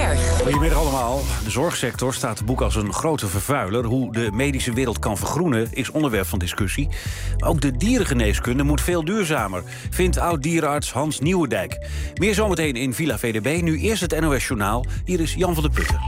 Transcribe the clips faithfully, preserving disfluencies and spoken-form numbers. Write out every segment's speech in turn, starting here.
Berg. Goedemiddag allemaal. De zorgsector staat te boek als een grote vervuiler. Hoe de medische wereld kan vergroenen is onderwerp van discussie. Maar ook de dierengeneeskunde moet veel duurzamer, vindt oud-dierenarts Hans Nieuwendijk. Meer zometeen in Villa V D B. Nu eerst het N O S Journaal. Hier is Jan van der Putten.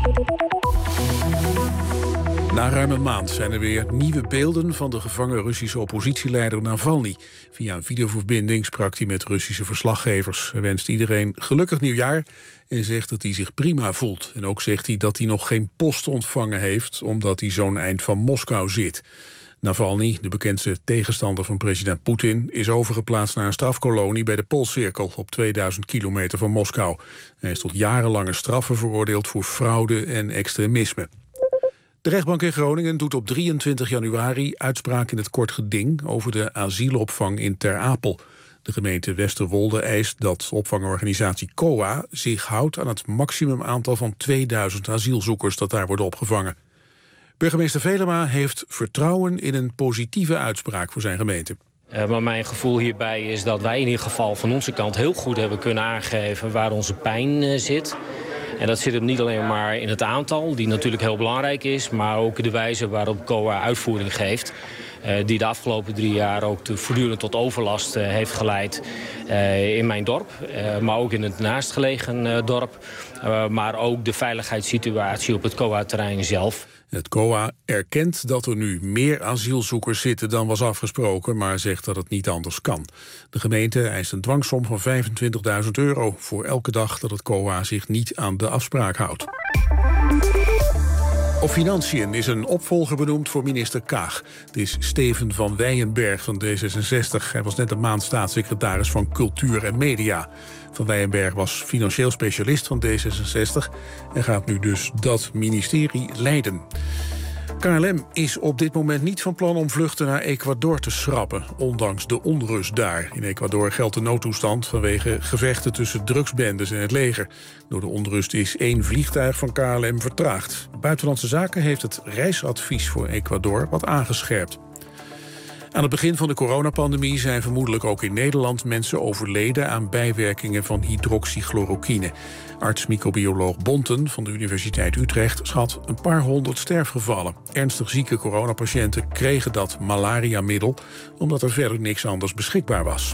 Na ruim een maand zijn er weer nieuwe beelden van de gevangen Russische oppositieleider Navalny. Via een videoverbinding sprak hij met Russische verslaggevers. Hij wenst iedereen gelukkig nieuwjaar en zegt dat hij zich prima voelt. En ook zegt hij dat hij nog geen post ontvangen heeft, omdat hij zo'n eind van Moskou zit. Navalny, de bekendste tegenstander van president Poetin, is overgeplaatst naar een strafkolonie bij de Poolcirkel op tweeduizend kilometer van Moskou. Hij is tot jarenlange straffen veroordeeld voor fraude en extremisme. De rechtbank in Groningen doet op drieëntwintig januari uitspraak in het kort geding over de asielopvang in Ter Apel. De gemeente Westerwolde eist dat opvangorganisatie C O A zich houdt aan het maximum aantal van tweeduizend asielzoekers dat daar worden opgevangen. Burgemeester Velema heeft vertrouwen in een positieve uitspraak voor zijn gemeente. Uh, maar mijn gevoel hierbij is dat wij in ieder geval van onze kant heel goed hebben kunnen aangeven waar onze pijn uh, zit. En dat zit hem niet alleen maar in het aantal, die natuurlijk heel belangrijk is, maar ook de wijze waarop C O A uitvoering geeft. Uh, die de afgelopen drie jaar ook te, voortdurend tot overlast uh, heeft geleid uh, in mijn dorp. Uh, maar ook in het naastgelegen uh, dorp. Uh, maar ook de veiligheidssituatie op het C O A-terrein zelf. Het C O A erkent dat er nu meer asielzoekers zitten dan was afgesproken, maar zegt dat het niet anders kan. De gemeente eist een dwangsom van vijfentwintigduizend euro voor elke dag dat het C O A zich niet aan de afspraak houdt. Op Financiën is een opvolger benoemd voor minister Kaag. Het is Steven van Wijnberg van D zesenzestig. Hij was net een maand staatssecretaris van Cultuur en Media. Van Wijnberg was financieel specialist van D zesenzestig... en gaat nu dus dat ministerie leiden. K L M is op dit moment niet van plan om vluchten naar Ecuador te schrappen, ondanks de onrust daar. In Ecuador geldt de noodtoestand vanwege gevechten tussen drugsbendes en het leger. Door de onrust is één vliegtuig van K L M vertraagd. Buitenlandse Zaken heeft het reisadvies voor Ecuador wat aangescherpt. Aan het begin van de coronapandemie zijn vermoedelijk ook in Nederland mensen overleden aan bijwerkingen van hydroxychloroquine. Arts-microbioloog Bonten van de Universiteit Utrecht schat een paar honderd sterfgevallen. Ernstig zieke coronapatiënten kregen dat malariamiddel omdat er verder niks anders beschikbaar was.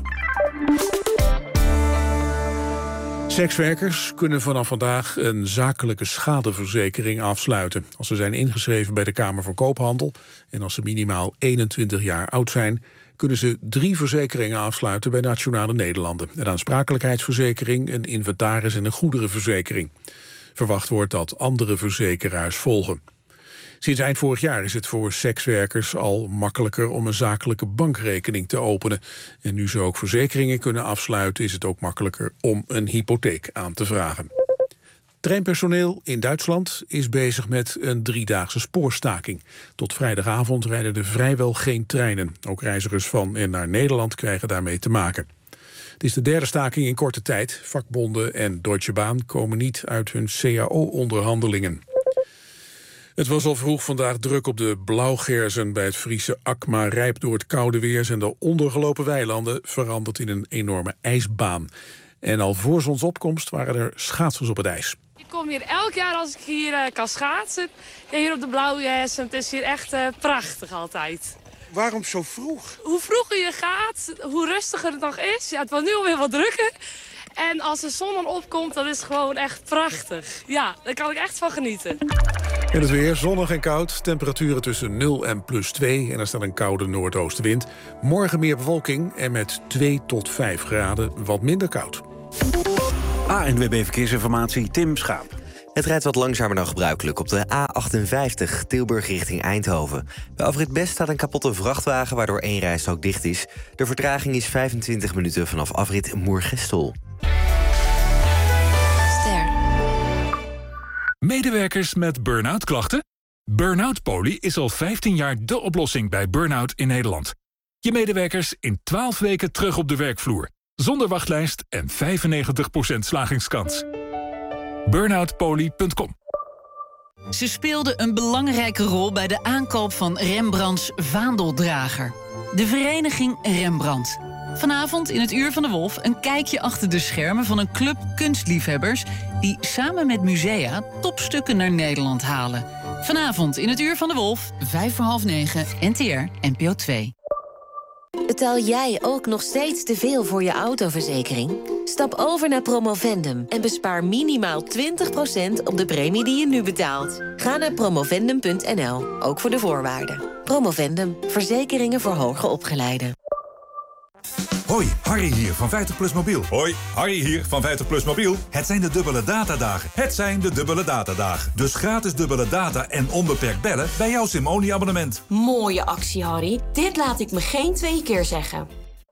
Sekswerkers kunnen vanaf vandaag een zakelijke schadeverzekering afsluiten. Als ze zijn ingeschreven bij de Kamer van Koophandel en als ze minimaal eenentwintig jaar oud zijn, kunnen ze drie verzekeringen afsluiten bij Nationale Nederlanden. Een aansprakelijkheidsverzekering, een inventaris en een goederenverzekering. Verwacht wordt dat andere verzekeraars volgen. Sinds eind vorig jaar is het voor sekswerkers al makkelijker om een zakelijke bankrekening te openen. En nu ze ook verzekeringen kunnen afsluiten, is het ook makkelijker om een hypotheek aan te vragen. Treinpersoneel in Duitsland is bezig met een driedaagse spoorstaking. Tot vrijdagavond rijden er vrijwel geen treinen. Ook reizigers van en naar Nederland krijgen daarmee te maken. Het is de derde staking in korte tijd. Vakbonden en Deutsche Bahn komen niet uit hun C A O-onderhandelingen. Het was al vroeg vandaag druk op de blauwgerzen bij het Friese Akma. Rijp door het koude weer zijn de ondergelopen weilanden veranderd in een enorme ijsbaan. En al voor zonsopkomst waren er schaatsers op het ijs. Ik kom hier elk jaar als ik hier uh, kan schaatsen. Ja, hier op de blauwgerzen. Het is hier echt uh, prachtig altijd. Waarom zo vroeg? Hoe vroeger je gaat, hoe rustiger het nog is. Ja, het wordt nu alweer wat drukker. En als de zon dan opkomt, dan is het gewoon echt prachtig. Ja, daar kan ik echt van genieten. En het weer, zonnig en koud. Temperaturen tussen nul en plus twee. En er staat een koude noordoostenwind. Morgen meer bewolking en met twee tot vijf graden wat minder koud. A N W B Verkeersinformatie, Tim Schaap. Het rijdt wat langzamer dan gebruikelijk op de A achtenvijftig, Tilburg richting Eindhoven. Bij afrit Best staat een kapotte vrachtwagen, waardoor één rijstrook dicht is. De vertraging is vijfentwintig minuten vanaf afrit Moergestel. Medewerkers met burn-out klachten? Burn-out Poly is al vijftien jaar de oplossing bij burn-out in Nederland. Je medewerkers in twaalf weken terug op de werkvloer. Zonder wachtlijst en vijfennegentig procent slagingskans. burnout poly punt com. Ze speelde een belangrijke rol bij de aankoop van Rembrandts vaandeldrager. De vereniging Rembrandt. Vanavond in het Uur van de Wolf een kijkje achter de schermen van een club kunstliefhebbers die samen met musea topstukken naar Nederland halen. Vanavond in het Uur van de Wolf, vijf voor half negen, N T R, N P O twee. Betaal jij ook nog steeds te veel voor je autoverzekering? Stap over naar Promovendum en bespaar minimaal twintig procent op de premie die je nu betaalt. Ga naar promovendum punt n l, ook voor de voorwaarden. Promovendum, verzekeringen voor hoger opgeleiden. Hoi, Harry hier van vijftig plus mobiel. Hoi, Harry hier van vijftig plus mobiel. Het zijn de dubbele datadagen. Het zijn de dubbele datadagen. Dus gratis dubbele data en onbeperkt bellen bij jouw SIM-only-abonnement. Mooie actie, Harry. Dit laat ik me geen twee keer zeggen.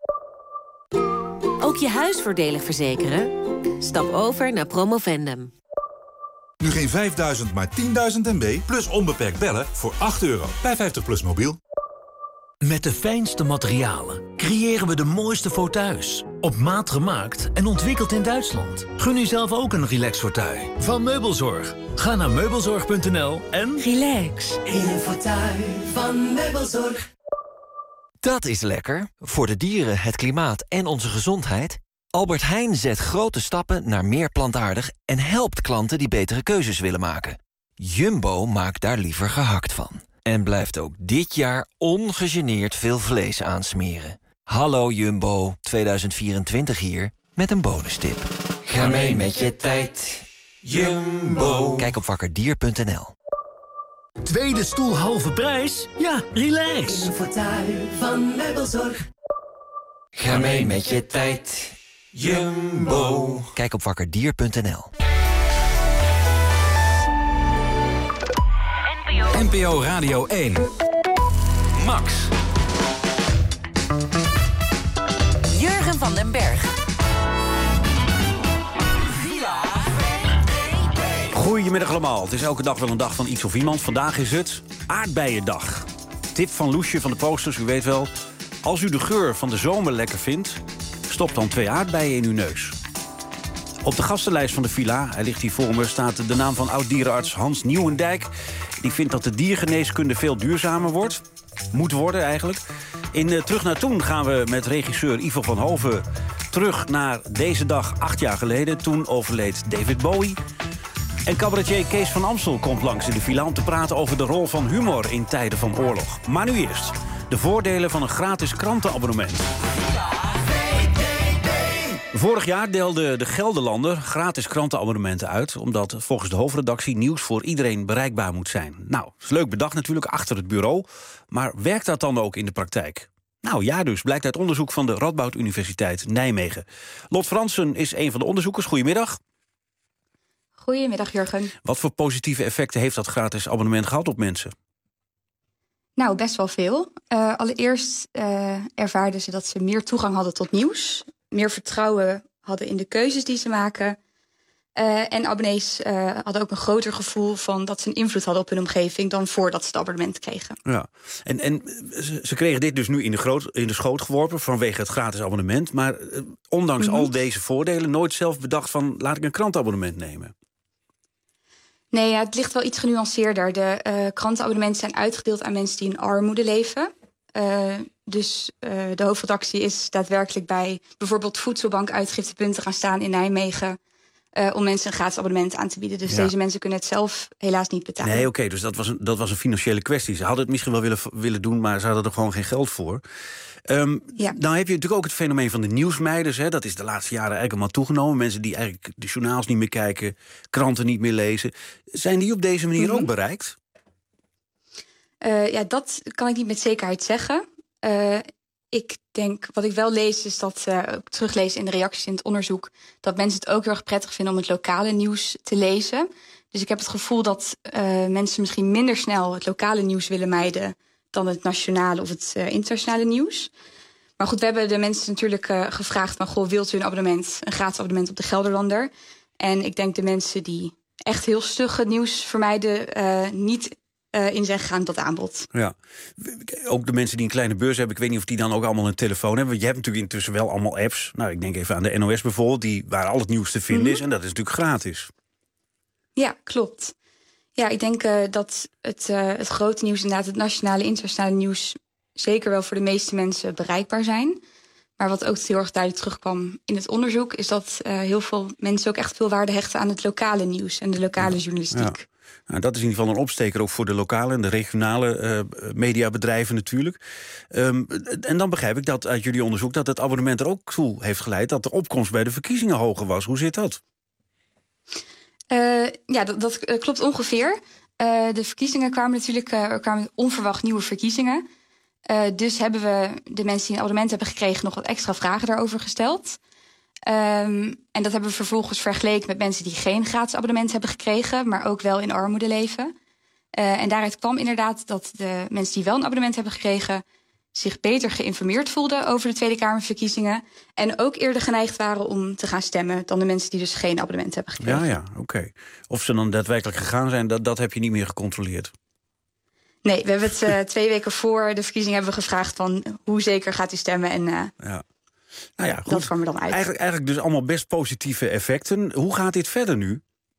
Ook je huis voordelig verzekeren? Stap over naar Promovendum. Nu geen vijfduizend, maar tienduizend M B plus onbeperkt bellen voor acht euro bij vijftig plus mobiel. Met de fijnste materialen creëren we de mooiste fauteuils. Op maat gemaakt en ontwikkeld in Duitsland. Gun u zelf ook een relax fauteuil van Meubelzorg. Ga naar meubelzorg punt n l en... Relax in een fauteuil van Meubelzorg. Dat is lekker. Voor de dieren, het klimaat en onze gezondheid. Albert Heijn zet grote stappen naar meer plantaardig... en helpt klanten die betere keuzes willen maken. Jumbo maakt daar liever gehakt van. En blijft ook dit jaar ongegeneerd veel vlees aansmeren. Hallo Jumbo, tweeduizend vierentwintig hier, met een bonustip. Ga mee met je tijd, Jumbo. Kijk op wakkerdier punt n l. Tweede stoel halve prijs? Ja, relax. In een fauteuil van Meubelzorg. Ga mee met je tijd, Jumbo. Kijk op wakkerdier punt n l. N P O Radio één. Max. Jurgen van den Berg. Goedemiddag allemaal. Het is elke dag wel een dag van iets of iemand. Vandaag is het aardbeiendag. Tip van Loesje van de posters, u weet wel. Als u de geur van de zomer lekker vindt, stop dan twee aardbeien in uw neus. Op de gastenlijst van de villa, hij ligt hier voor me, staat de naam van oud-dierenarts Hans Nieuwendijk. Die vindt dat de diergeneeskunde veel duurzamer wordt. Moet worden eigenlijk. In uh, Terug naar Toen gaan we met regisseur Ivo van Hoven terug naar deze dag acht jaar geleden. Toen overleed David Bowie. En cabaretier Kees van Amstel komt langs in de villa om te praten over de rol van humor in tijden van oorlog. Maar nu eerst de voordelen van een gratis krantenabonnement. Vorig jaar deelde de Gelderlander gratis krantenabonnementen uit, omdat volgens de hoofdredactie nieuws voor iedereen bereikbaar moet zijn. Nou, is leuk bedacht natuurlijk achter het bureau, maar werkt dat dan ook in de praktijk? Nou ja dus, blijkt uit onderzoek van de Radboud Universiteit Nijmegen. Lot Fransen is een van de onderzoekers. Goedemiddag. Goedemiddag, Jurgen. Wat voor positieve effecten heeft dat gratis abonnement gehad op mensen? Nou, best wel veel. Uh, allereerst uh, ervaarden ze dat ze meer toegang hadden tot nieuws, meer vertrouwen hadden in de keuzes die ze maken. Uh, en abonnees uh, hadden ook een groter gevoel van dat ze een invloed hadden op hun omgeving dan voordat ze het abonnement kregen. Ja, en, en ze, ze kregen dit dus nu in de, groot, in de schoot geworpen vanwege het gratis abonnement. Maar uh, ondanks mm-hmm. al deze voordelen nooit zelf bedacht van laat ik een krantenabonnement nemen. Nee, ja, het ligt wel iets genuanceerder. De uh, krantenabonnementen zijn uitgedeeld aan mensen die in armoede leven. Uh, dus uh, de hoofdredactie is daadwerkelijk bij bijvoorbeeld voedselbankuitgiftepunten gaan staan in Nijmegen. Uh, om mensen een gratis abonnement aan te bieden. Dus ja. Deze mensen kunnen het zelf helaas niet betalen. Nee, oké, okay, dus dat was, een, dat was een financiële kwestie. Ze hadden het misschien wel willen, willen doen, maar ze hadden er gewoon geen geld voor. Um, ja. Nou heb je natuurlijk ook het fenomeen van de nieuwsmeiders. Hè? Dat is de laatste jaren eigenlijk allemaal toegenomen. Mensen die eigenlijk de journaals niet meer kijken, kranten niet meer lezen. Zijn die op deze manier mm-hmm. ook bereikt? Uh, ja, dat kan ik niet met zekerheid zeggen. Uh, ik denk, wat ik wel lees, is dat, uh, ook teruglezen in de reacties in het onderzoek, dat mensen het ook heel erg prettig vinden om het lokale nieuws te lezen. Dus ik heb het gevoel dat uh, mensen misschien minder snel het lokale nieuws willen mijden dan het nationale of het uh, internationale nieuws. Maar goed, we hebben de mensen natuurlijk uh, gevraagd van, goh, wilt u een abonnement, een gratis abonnement op de Gelderlander? En ik denk de mensen die echt heel stugge nieuws vermijden, uh, niet Uh, in zijn gegaan tot aanbod. Ja, ook de mensen die een kleine beurs hebben, ik weet niet of die dan ook allemaal een telefoon hebben. Want je hebt natuurlijk intussen wel allemaal apps. Nou, ik denk even aan de N O S bijvoorbeeld, die, waar al het nieuws te vinden mm-hmm. is. En dat is natuurlijk gratis. Ja, klopt. Ja, ik denk uh, dat het, uh, het grote nieuws, inderdaad het nationale, internationale nieuws, zeker wel voor de meeste mensen bereikbaar zijn. Maar wat ook heel erg duidelijk terugkwam in het onderzoek... is dat uh, heel veel mensen ook echt veel waarde hechten aan het lokale nieuws... en de lokale journalistiek. Ja. Nou, dat is in ieder geval een opsteker ook voor de lokale en de regionale uh, mediabedrijven natuurlijk. Um, en dan begrijp ik dat uit jullie onderzoek dat het abonnement er ook toe heeft geleid... dat de opkomst bij de verkiezingen hoger was. Hoe zit dat? Uh, ja, dat, dat uh, klopt ongeveer. Uh, de verkiezingen kwamen natuurlijk uh, er kwamen onverwacht nieuwe verkiezingen. Uh, dus hebben we de mensen die een abonnement hebben gekregen... nog wat extra vragen daarover gesteld. Um, en dat hebben we vervolgens vergeleken met mensen die geen gratis abonnement hebben gekregen... maar ook wel in armoede leven. Uh, en daaruit kwam inderdaad dat de mensen die wel een abonnement hebben gekregen... zich beter geïnformeerd voelden over de Tweede Kamerverkiezingen... en ook eerder geneigd waren om te gaan stemmen... dan de mensen die dus geen abonnement hebben gekregen. Ja, ja, oké. Okay. Of ze dan daadwerkelijk gegaan zijn, dat, dat heb je niet meer gecontroleerd? Nee, we hebben het uh, twee weken voor de verkiezingen hebben we gevraagd... van hoe zeker gaat u stemmen en uh, ja. Nou ja, goed. Dat kwam er dan uit. Eigenlijk, eigenlijk dus allemaal best positieve effecten. Hoe gaat dit verder nu?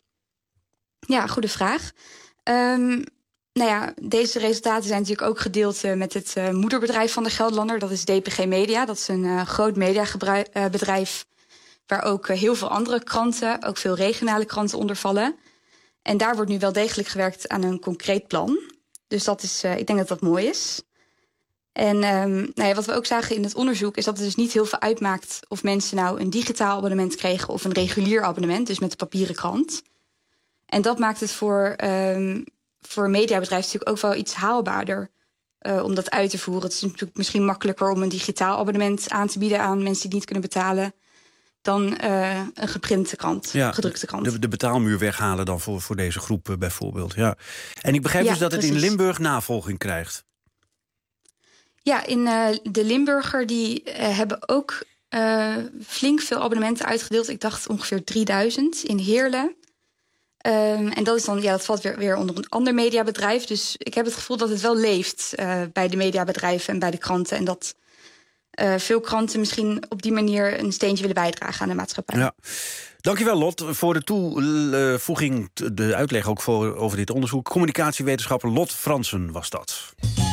Ja, goede vraag. Um, nou ja, deze resultaten zijn natuurlijk ook gedeeld uh, met het uh, moederbedrijf van de Gelderlander. Dat is D P G Media. Dat is een uh, groot mediabedrijf uh, waar ook uh, heel veel andere kranten, ook veel regionale kranten onder vallen. En daar wordt nu wel degelijk gewerkt aan een concreet plan. Dus dat is, uh, ik denk dat dat mooi is. En um, nou ja, wat we ook zagen in het onderzoek... is dat het dus niet heel veel uitmaakt... of mensen nou een digitaal abonnement kregen... of een regulier abonnement, dus met de papieren krant. En dat maakt het voor, um, voor mediabedrijven natuurlijk ook wel iets haalbaarder... Uh, om dat uit te voeren. Het is natuurlijk misschien makkelijker om een digitaal abonnement aan te bieden... aan mensen die het niet kunnen betalen... dan uh, een geprinte krant, ja, gedrukte krant. De, de betaalmuur weghalen dan voor, voor deze groep uh, bijvoorbeeld. Ja. En ik begrijp ja, dus dat precies. het in Limburg navolging krijgt. Ja, in uh, de Limburger die uh, hebben ook uh, flink veel abonnementen uitgedeeld. Ik dacht ongeveer drieduizend in Heerlen. Um, en dat is dan, ja, dat valt weer, weer onder een ander mediabedrijf. Dus ik heb het gevoel dat het wel leeft uh, bij de mediabedrijven en bij de kranten. En dat uh, veel kranten misschien op die manier een steentje willen bijdragen aan de maatschappij. Ja. Dankjewel, Lot, voor de toevoeging, de uitleg ook voor, over dit onderzoek. Communicatiewetenschapper Lot Fransen was dat.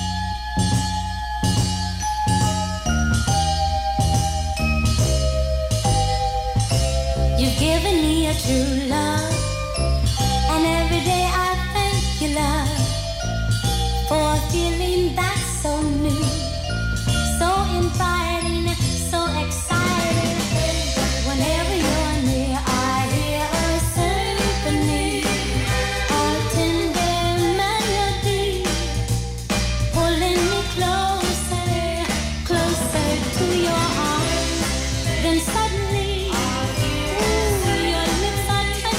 You've given me a true love, and every day I thank you, love, for a feeling that's so new, so inviting, so exciting. Whenever you're near, I hear a symphony, a tender melody, pulling me closer, closer to your arms. Then suddenly, your lips are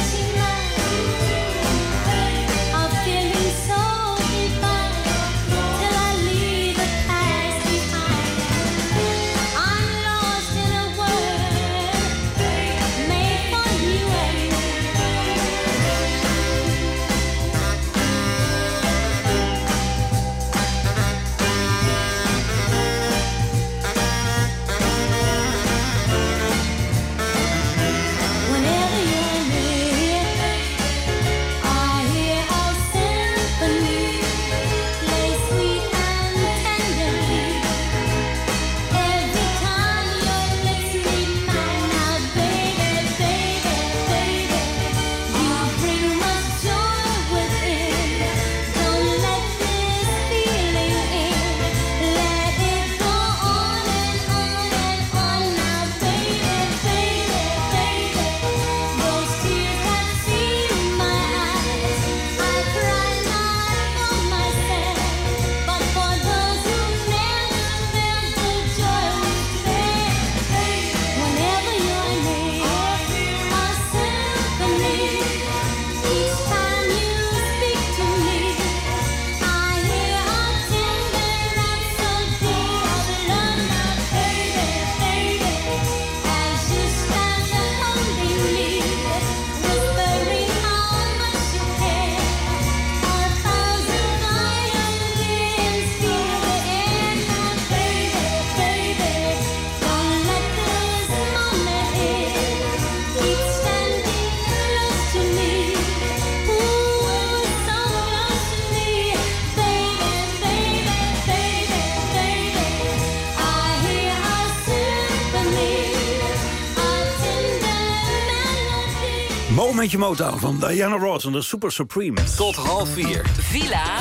Momentje Motown van Diana Ross en de Super Supremes. Tot half vier. Villa.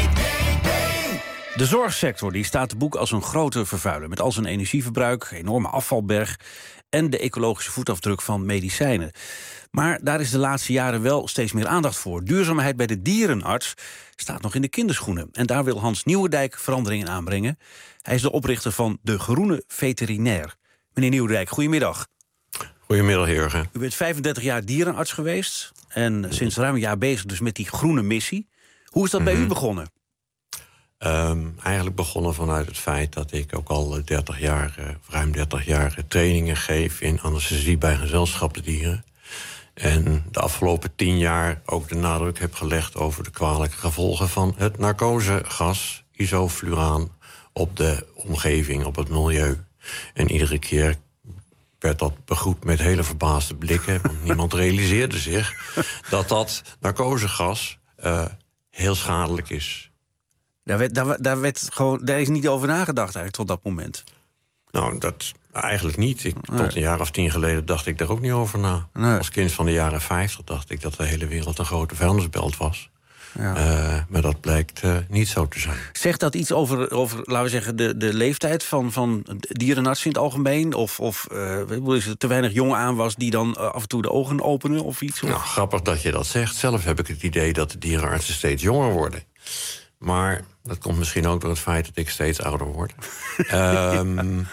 De zorgsector die staat te boek als een grote vervuiler, met al zijn energieverbruik, enorme afvalberg en de ecologische voetafdruk van medicijnen. Maar daar is de laatste jaren wel steeds meer aandacht voor. Duurzaamheid bij de dierenarts staat nog in de kinderschoenen. En daar wil Hans Nieuwendijk veranderingen aanbrengen. Hij is de oprichter van De Groene Veterinair. Meneer Nieuwendijk, goedemiddag. Goedemiddag, Jurgen. U bent vijfendertig jaar dierenarts geweest en sinds ruim een jaar bezig dus met die groene missie. Hoe is dat bij Mm-hmm. u begonnen? Um, eigenlijk begonnen vanuit het feit dat ik ook al dertig jaar, uh, ruim dertig jaar uh, trainingen geef in anesthesie bij gezelschapsdieren. En de afgelopen tien jaar ook de nadruk heb gelegd over de kwalijke gevolgen van het narcosegas, isofluraan, op de omgeving, op het milieu. En iedere keer werd dat begroet met hele verbaasde blikken, want niemand realiseerde zich dat dat narcosegas uh, heel schadelijk is. Daar, werd, daar, daar, werd gewoon, daar is niet over nagedacht eigenlijk tot dat moment. Nou, dat eigenlijk niet. Ik, Nee. Tot een jaar of tien geleden dacht ik daar ook niet over na. Nee. Als kind van de jaren vijftig dacht ik dat de hele wereld een grote vuilnisbelt was. Ja. Uh, maar dat blijkt uh, niet zo te zijn. Zegt dat iets over, over laten we zeggen, de, de leeftijd van, van dierenartsen in het algemeen? Of, of uh, is er te weinig jongen aan was die dan uh, af en toe de ogen openen of iets? Nou, grappig dat je dat zegt. Zelf heb ik het idee dat de dierenartsen steeds jonger worden. Maar dat komt misschien ook door het feit dat ik steeds ouder word. um,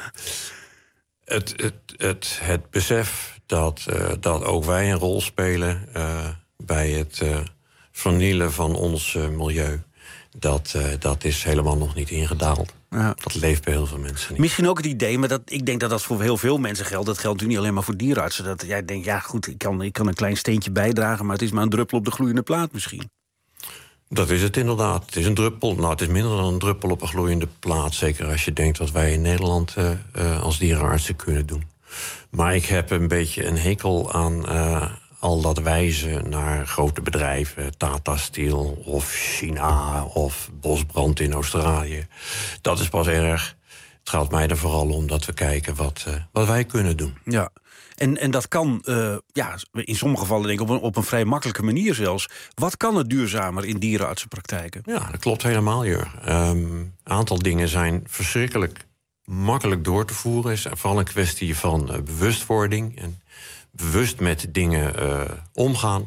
het, het, het, het besef dat, uh, dat ook wij een rol spelen uh, bij het uh, vernielen van ons uh, milieu, dat, uh, dat is helemaal nog niet ingedaald. Ja. Dat leeft bij heel veel mensen niet. Misschien ook het idee, maar dat, ik denk dat dat voor heel veel mensen geldt. Dat geldt natuurlijk niet alleen maar voor dierenartsen. Dat jij denkt, ja goed, ik kan, ik kan een klein steentje bijdragen, maar het is maar een druppel op de gloeiende plaat misschien. Dat is het inderdaad. Het is een druppel. Nou, het is minder dan een druppel op een gloeiende plaat. Zeker als je denkt wat wij in Nederland uh, uh, als dierenartsen kunnen doen. Maar ik heb een beetje een hekel aan uh, al dat wijzen naar grote bedrijven. Tata Steel of China of bosbrand in Australië. Dat is pas erg. Het gaat mij er vooral om dat we kijken wat, uh, wat wij kunnen doen. Ja. En, en dat kan, uh, ja, in sommige gevallen denk ik op een, op een vrij makkelijke manier zelfs. Wat kan het duurzamer in dierenartsenpraktijken? Ja, dat klopt helemaal, Jurgen. Een um, aantal dingen zijn verschrikkelijk makkelijk door te voeren. Het is vooral een kwestie van uh, bewustwording en bewust met dingen uh, omgaan.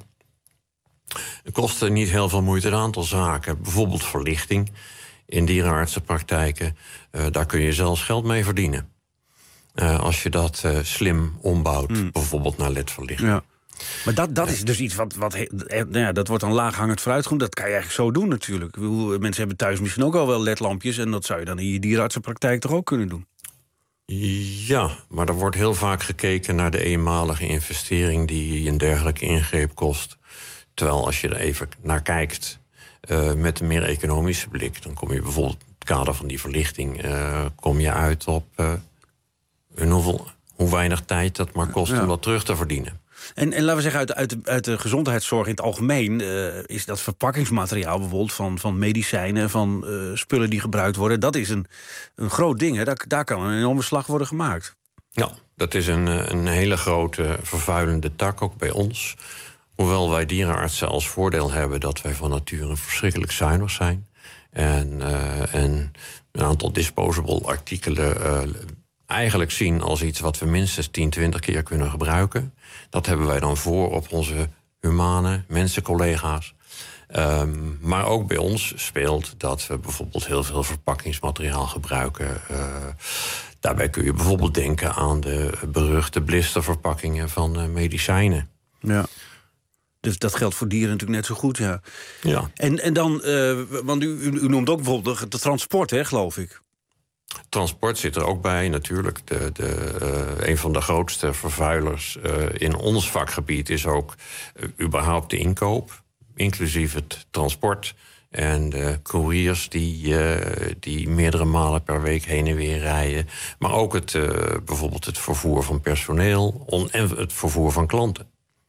Het kost niet heel veel moeite, een aantal zaken. Bijvoorbeeld verlichting in dierenartsenpraktijken. Uh, daar kun je zelfs geld mee verdienen. Uh, als je dat uh, slim ombouwt, mm. bijvoorbeeld naar L E D-verlichting. Ja. Maar dat, dat is dus iets wat, wat he, nou ja, dat wordt dan laaghangend vooruitgang. Dat kan je eigenlijk zo doen natuurlijk. Mensen hebben thuis misschien ook al wel L E D-lampjes en dat zou je dan in je dierenartsenpraktijk toch ook kunnen doen? Ja, maar er wordt heel vaak gekeken naar de eenmalige investering die een dergelijke ingreep kost. Terwijl als je er even naar kijkt uh, met een meer economische blik, dan kom je bijvoorbeeld in het kader van die verlichting uh, kom je uit op uh, een hoeveel, hoe weinig tijd dat maar kost ja. om dat terug te verdienen. En, en laten we zeggen, uit, uit, de, uit de gezondheidszorg in het algemeen uh, is dat verpakkingsmateriaal bijvoorbeeld van, van medicijnen, van uh, spullen die gebruikt worden, dat is een, een groot ding. Hè? Daar, daar kan een enorme slag worden gemaakt. Ja, dat is een, een hele grote vervuilende tak, ook bij ons. Hoewel wij dierenartsen als voordeel hebben dat wij van nature verschrikkelijk zuinig zijn. En, uh, en een aantal disposable artikelen uh, eigenlijk zien als iets wat we minstens tien, twintig keer kunnen gebruiken. Dat hebben wij dan voor op onze humane mensencollega's. Um, maar ook bij ons speelt dat we bijvoorbeeld heel veel verpakkingsmateriaal gebruiken. Uh, daarbij kun je bijvoorbeeld denken aan de beruchte blisterverpakkingen van uh, medicijnen. Ja. Dus dat geldt voor dieren natuurlijk net zo goed, ja. Ja. En, en dan, uh, want u, u, u noemt ook bijvoorbeeld de transport, hè, geloof ik. Transport zit er ook bij, natuurlijk. De, de, uh, een van de grootste vervuilers uh, in ons vakgebied is ook uh, überhaupt de inkoop, inclusief het transport. En de couriers die, uh, die meerdere malen per week heen en weer rijden. Maar ook het, uh, bijvoorbeeld het vervoer van personeel on, en het vervoer van klanten.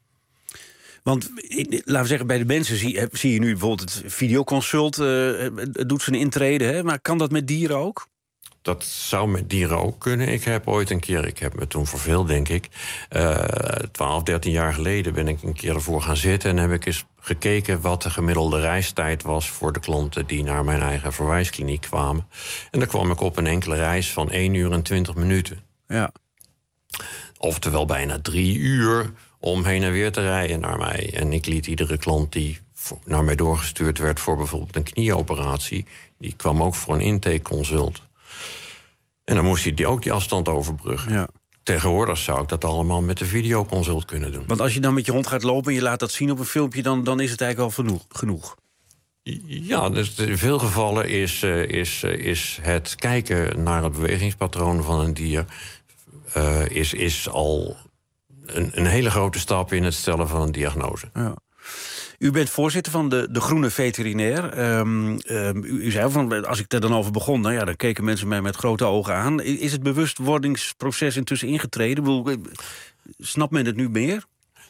Want, laten we zeggen, bij de mensen zie, zie je nu bijvoorbeeld het videoconsult, uh, doet zijn intrede, hè? Maar kan dat met dieren ook? dat zou met dieren ook kunnen. Ik heb ooit een keer, ik heb me toen verveeld, denk ik... Uh, twaalf, dertien jaar geleden ben ik een keer ervoor gaan zitten... en heb ik eens gekeken wat de gemiddelde reistijd was... voor de klanten die naar mijn eigen verwijskliniek kwamen. En dan kwam ik op een enkele reis van één uur en twintig minuten. Ja. Oftewel bijna drie uur om heen en weer te rijden naar mij. En ik liet iedere klant die naar mij doorgestuurd werd... voor bijvoorbeeld een knieoperatie... die kwam ook voor een intakeconsult. En dan moest hij die ook die afstand overbruggen. Ja. Tegenwoordig zou ik dat allemaal met de videoconsult kunnen doen. Want als je dan met je hond gaat lopen en je laat dat zien op een filmpje... dan, dan is het eigenlijk al genoeg. genoeg. Ja, dus in veel gevallen is, uh, is, uh, is het kijken naar het bewegingspatroon van een dier... Uh, is, is al een, een hele grote stap in het stellen van een diagnose. Ja. U bent voorzitter van de, de Groene Veterinair. Um, um, u, u zei van, als ik er dan over begon, nou ja, dan keken mensen mij met grote ogen aan. Is het bewustwordingsproces intussen ingetreden? Bedoel, snapt men het nu meer?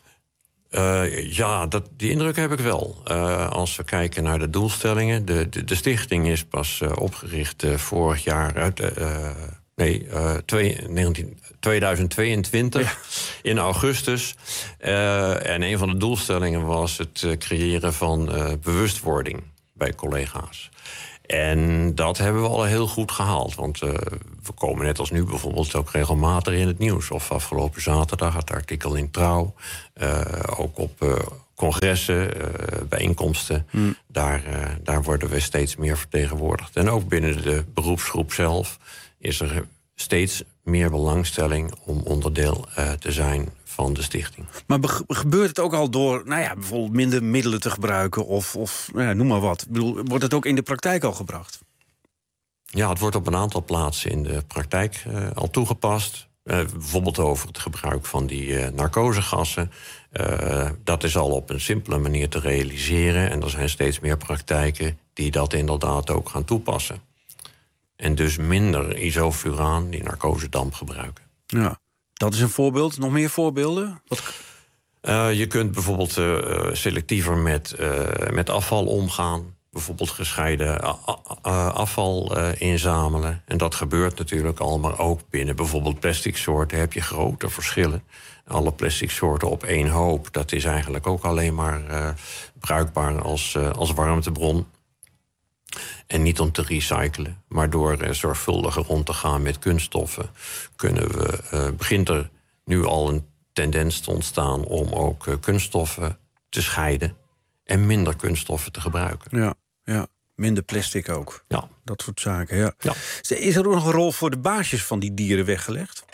Uh, ja, dat, die indruk heb ik wel. Uh, als we kijken naar de doelstellingen. De, de, de stichting is pas uh, opgericht uh, vorig jaar uit... Uh, Nee, uh, twee, negentien, tweeduizend tweeëntwintig, ja. In augustus. Uh, en een van de doelstellingen was het uh, creëren van uh, bewustwording bij collega's. En dat hebben we al heel goed gehaald. Want uh, we komen net als nu bijvoorbeeld ook regelmatig in het nieuws. Of afgelopen zaterdag het artikel in Trouw. Uh, ook op uh, congressen, uh, bijeenkomsten. Hmm. Daar, uh, daar worden we steeds meer vertegenwoordigd. En ook binnen de beroepsgroep zelf... is er steeds meer belangstelling om onderdeel uh, te zijn van de stichting. Maar be- gebeurt het ook al door nou ja, bijvoorbeeld minder middelen te gebruiken... of, of nou ja, noem maar wat? Ik bedoel, wordt het ook in de praktijk al gebracht? Ja, het wordt op een aantal plaatsen in de praktijk uh, al toegepast. Uh, bijvoorbeeld over het gebruik van die uh, narcosegassen. Uh, dat is al op een simpele manier te realiseren. En er zijn steeds meer praktijken die dat inderdaad ook gaan toepassen. En dus minder isofluraan, die narcosedamp, gebruiken. Ja, dat is een voorbeeld. Nog meer voorbeelden? Wat... Uh, je kunt bijvoorbeeld uh, selectiever met, uh, met afval omgaan. Bijvoorbeeld gescheiden uh, uh, afval uh, inzamelen. En dat gebeurt natuurlijk al, maar ook binnen bijvoorbeeld plastic soorten... heb je grote verschillen. Alle plastic soorten op één hoop, dat is eigenlijk ook alleen maar uh, bruikbaar als, uh, als warmtebron. En niet om te recyclen, maar door uh, zorgvuldiger rond te gaan met kunststoffen... kunnen we, uh, begint er nu al een tendens te ontstaan om ook uh, kunststoffen te scheiden... en minder kunststoffen te gebruiken. Ja, ja. Minder plastic ook. Ja. Dat soort zaken, ja. ja. Is er ook nog een rol voor de baasjes van die dieren weggelegd?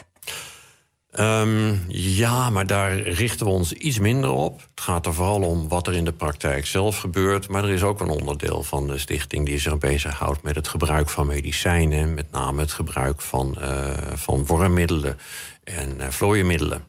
Um, ja, maar daar richten we ons iets minder op. Het gaat er vooral om wat er in de praktijk zelf gebeurt. Maar er is ook een onderdeel van de stichting die zich bezighoudt met het gebruik van medicijnen. Met name het gebruik van, uh, van wormmiddelen en uh, vlooienmiddelen.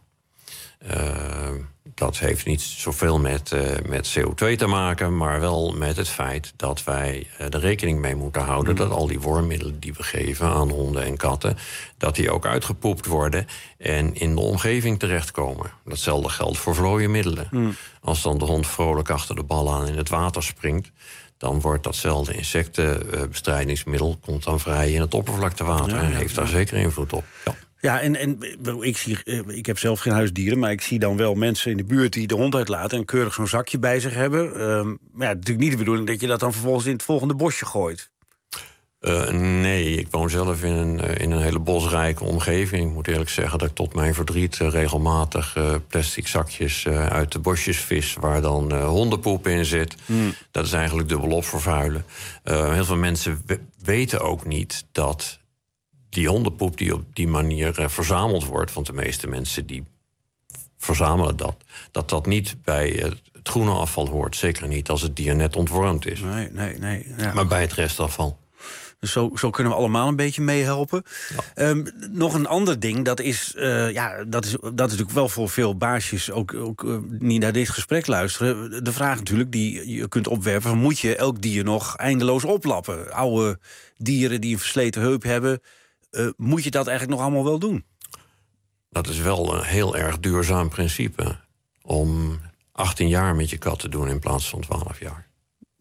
Uh, dat heeft niet zoveel met, uh, met C O twee te maken, maar wel met het feit dat wij uh, er rekening mee moeten houden... Mm. dat al die wormmiddelen die we geven aan honden en katten... dat die ook uitgepoept worden en in de omgeving terechtkomen. Datzelfde geldt voor vlooienmiddelen. Mm. Als dan de hond vrolijk achter de bal aan in het water springt... dan wordt datzelfde insectenbestrijdingsmiddel komt dan vrij in het oppervlaktewater... Ja, en heeft ja. daar zeker invloed op. Ja. Ja, en, en ik, zie, ik heb zelf geen huisdieren... maar ik zie dan wel mensen in de buurt die de hond uitlaten... en keurig zo'n zakje bij zich hebben. Um, maar ja, natuurlijk niet de bedoeling dat je dat dan vervolgens in het volgende bosje gooit. Uh, nee, ik woon zelf in een, in een hele bosrijke omgeving. Ik moet eerlijk zeggen dat ik tot mijn verdriet... Uh, regelmatig uh, plastic zakjes uh, uit de bosjes vis... waar dan uh, hondenpoep in zit. Mm. Dat is eigenlijk dubbelop vervuilen. Uh, heel veel mensen we- weten ook niet dat... die hondenpoep die op die manier uh, verzameld wordt... want de meeste mensen die verzamelen dat... dat dat niet bij uh, het groene afval hoort. Zeker niet als het dier net ontwormd is. Nee, nee, nee. Ja. Maar bij het restafval. Dus zo, zo kunnen we allemaal een beetje meehelpen. Ja. Um, nog een ander ding, dat is, uh, ja, dat is, dat is natuurlijk wel voor veel baasjes... ook, ook uh, niet naar dit gesprek luisteren. De vraag natuurlijk die je kunt opwerpen... moet je elk dier nog eindeloos oplappen? Oude dieren die een versleten heup hebben... Uh, moet je dat eigenlijk nog allemaal wel doen? Dat is wel een heel erg duurzaam principe. Om achttien jaar met je kat te doen in plaats van twaalf jaar.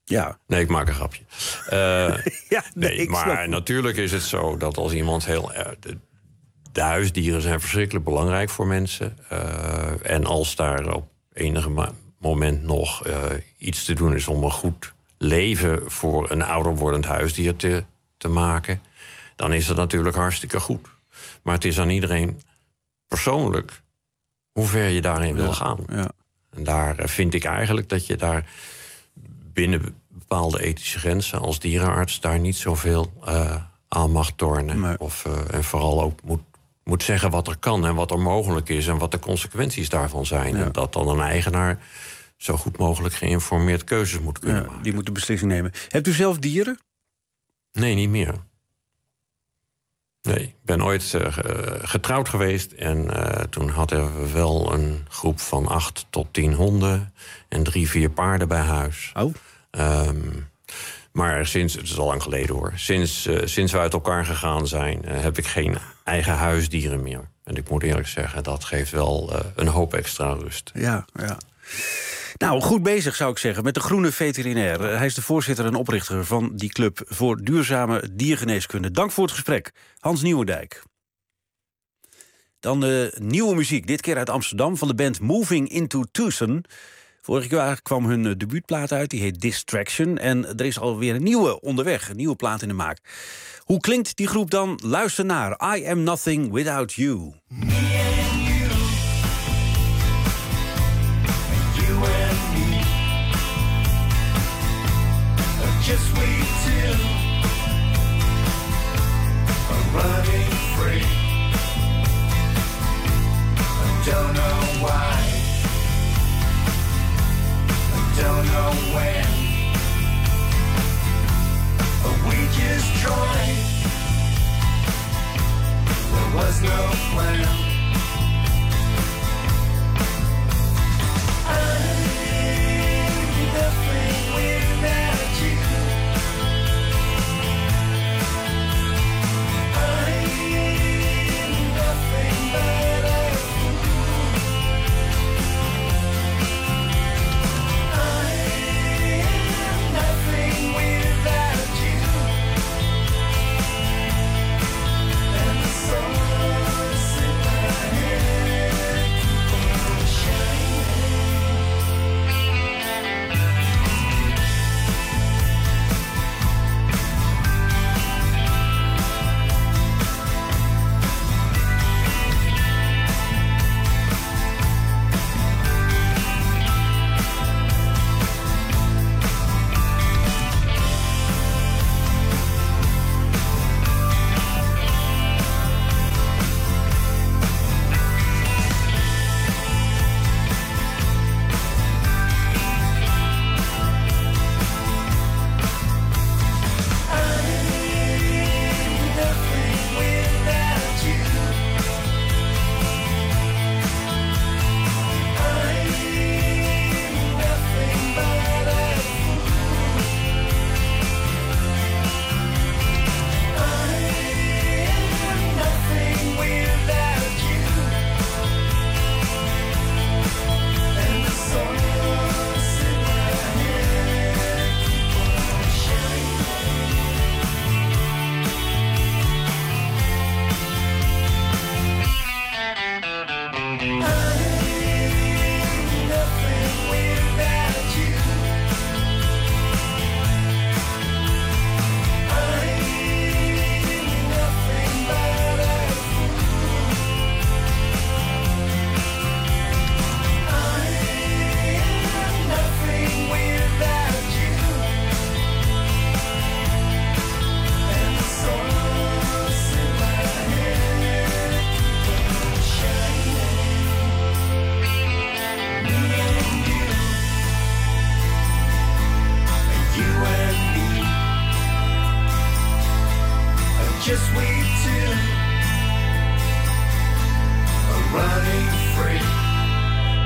Ja. Nee, ik maak een grapje. Uh, ja, nee, nee maar natuurlijk is het zo dat als iemand heel... Uh, de, de huisdieren zijn verschrikkelijk belangrijk voor mensen. Uh, en als daar op enige ma- moment nog uh, iets te doen is om een goed leven voor een ouder wordend huisdier te, te maken, dan is dat natuurlijk hartstikke goed. Maar het is aan iedereen persoonlijk hoe ver je daarin wil ja, gaan. Ja. En daar vind ik eigenlijk dat je daar binnen bepaalde ethische grenzen als dierenarts daar niet zoveel uh, aan mag tornen. Nee. Of, uh, en vooral ook moet, moet zeggen wat er kan en wat er mogelijk is en wat de consequenties daarvan zijn. Ja. En dat dan een eigenaar zo goed mogelijk geïnformeerd keuzes moet kunnen ja, maken. Die moet de beslissing nemen. Hebt u zelf dieren? Nee, niet meer. Nee, ik ben ooit uh, getrouwd geweest en uh, toen hadden we wel een groep van acht tot tien honden en drie, vier paarden bij huis. Oh. Um, maar sinds, het is al lang geleden hoor, sinds, uh, sinds we uit elkaar gegaan zijn, uh, heb ik geen eigen huisdieren meer. En ik moet eerlijk zeggen, dat geeft wel uh, een hoop extra rust. Ja, ja. Nou, goed bezig zou ik zeggen met de Groene Veterinair. Hij is de voorzitter en oprichter van die club voor duurzame diergeneeskunde. Dank voor het gesprek, Hans Nieuwendijk. Dan uh, nieuwe muziek, dit keer uit Amsterdam, van de band Moving into Tucson. Vorig jaar kwam hun uh, debuutplaat uit, die heet Distraction. En er is alweer een nieuwe onderweg, een nieuwe plaat in de maak. Hoe klinkt die groep dan? Luister naar I Am Nothing Without You. Just we two are running free. I don't know why, I don't know when, but we just tried. There was no plan. I'm nothing without you. Just we two are running free.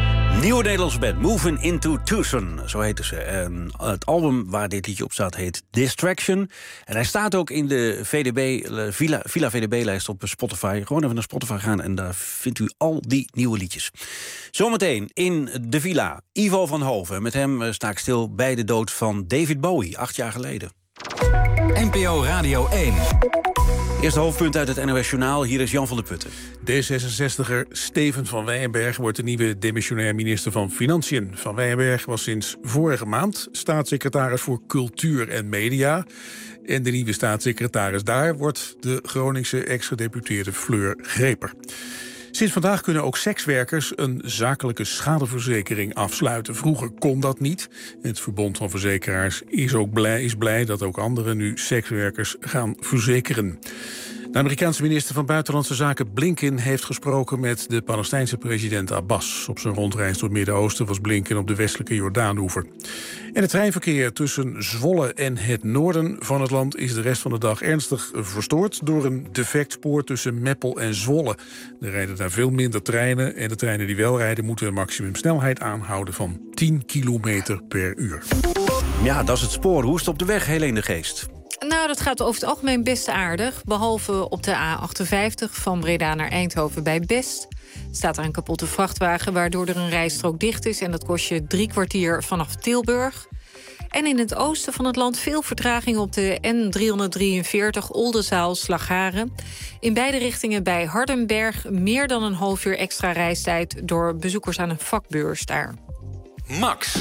Nieuwe Nederlandse band, Moving Into Tucson, zo heette ze. En het album waar dit liedje op staat heet Distraction. En hij staat ook in de V D B, Villa, Villa V D B-lijst op Spotify. Gewoon even naar Spotify gaan en daar vindt u al die nieuwe liedjes. Zometeen in de Villa, Ivo van Hoven. Met hem sta ik stil bij de dood van David Bowie, acht jaar geleden. N P O Radio één. Eerste hoofdpunt uit het N O S-journaal. Hier is Jan van der Putten. D zesenzestigger Steven van Wijnberg wordt de nieuwe demissionair minister van Financiën. Van Wijnberg was sinds vorige maand staatssecretaris voor Cultuur en Media. En de nieuwe staatssecretaris daar wordt de Groningse ex-gedeputeerde Fleur Greper. Sinds vandaag kunnen ook sekswerkers een zakelijke schadeverzekering afsluiten. Vroeger kon dat niet. Het Verbond van Verzekeraars is ook blij, is blij dat ook anderen nu sekswerkers gaan verzekeren. De Amerikaanse minister van Buitenlandse Zaken Blinken heeft gesproken met de Palestijnse president Abbas. Op zijn rondreis door het Midden-Oosten was Blinken op de westelijke Jordaanoever. En het treinverkeer tussen Zwolle en het noorden van het land is de rest van de dag ernstig verstoord door een defect spoor tussen Meppel en Zwolle. Er rijden daar veel minder treinen en de treinen die wel rijden moeten een maximumsnelheid aanhouden van tien kilometer per uur. Ja, dat is het spoor. Hoe is het op de weg, Helene de Geest? Nou, dat gaat over het algemeen best aardig. Behalve op de A achtenvijftig van Breda naar Eindhoven bij Best. Staat er een kapotte vrachtwagen waardoor er een rijstrook dicht is. En dat kost je drie kwartier vanaf Tilburg. En in het oosten van het land veel vertraging op de N driehonderddrieënveertig Oldenzaal-Slagharen. In beide richtingen bij Hardenberg meer dan een half uur extra reistijd door bezoekers aan een vakbeurs daar. Max.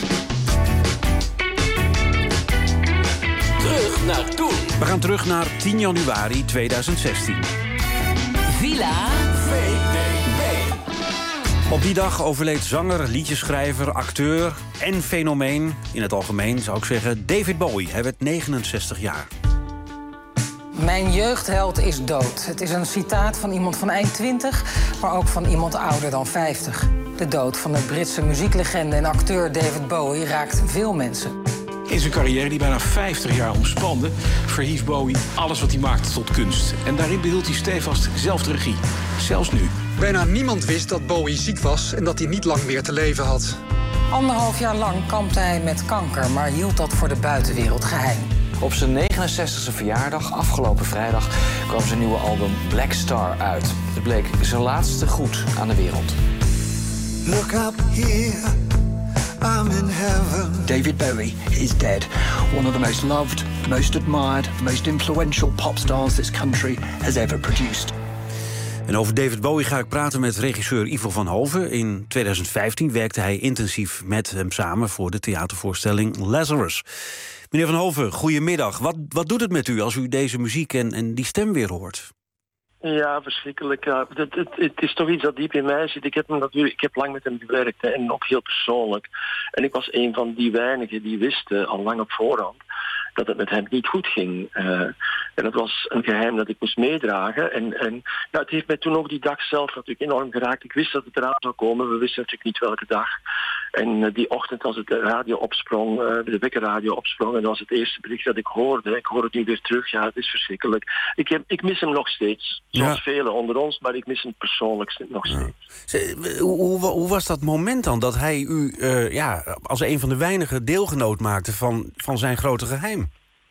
Terug naar toen. We gaan terug naar tien januari tweeduizend zestien. Villa V D B. Op die dag overleed zanger, liedjeschrijver, acteur en fenomeen, in het algemeen zou ik zeggen, David Bowie. Hij werd negenenzestig jaar. Mijn jeugdheld is dood. Het is een citaat van iemand van eind twintig, maar ook van iemand ouder dan vijftig. De dood van de Britse muzieklegende en acteur David Bowie raakt veel mensen. In zijn carrière, die bijna vijftig jaar omspande, verhief Bowie alles wat hij maakte tot kunst. En daarin behield hij stevast zelf de regie. Zelfs nu. Bijna niemand wist dat Bowie ziek was en dat hij niet lang meer te leven had. Anderhalf jaar lang kampte hij met kanker, maar hield dat voor de buitenwereld geheim. Op zijn negenenzestigste verjaardag, afgelopen vrijdag, kwam zijn nieuwe album Black Star uit. Het bleek zijn laatste groet aan de wereld. Look up here, I'm in heaven. David Bowie is dead. One of the most loved, most admired, most influential pop stars this country has ever produced. En over David Bowie ga ik praten met regisseur Ivo van Hoven. In tweeduizend vijftien werkte hij intensief met hem samen voor de theatervoorstelling Lazarus. Meneer van Hoven, goedemiddag. Wat, wat doet het met u als u deze muziek en, en die stem weer hoort? Ja, verschrikkelijk. Ja. Het, het, het is toch iets dat diep in mij zit. Ik heb, hem natuurlijk, ik heb lang met hem gewerkt hè, en ook heel persoonlijk. En ik was een van die weinigen die wisten, al lang op voorhand, dat het met hem niet goed ging. Uh, en dat was een geheim dat ik moest meedragen. En, en ja, het heeft mij toen ook die dag zelf natuurlijk enorm geraakt. Ik wist dat het eraan zou komen. We wisten natuurlijk niet welke dag. En uh, die ochtend als het de radio opsprong, uh, de wekkerradio opsprong, en dat was het eerste bericht dat ik hoorde. Ik hoor het nu weer terug. Ja, het is verschrikkelijk. Ik, heb, ik mis hem nog steeds. Zoals ja. velen onder ons, maar ik mis hem persoonlijk nog steeds. Ja. Hoe, hoe, hoe was dat moment dan dat hij u uh, ja, als een van de weinigen deelgenoot maakte van, van zijn grote geheim?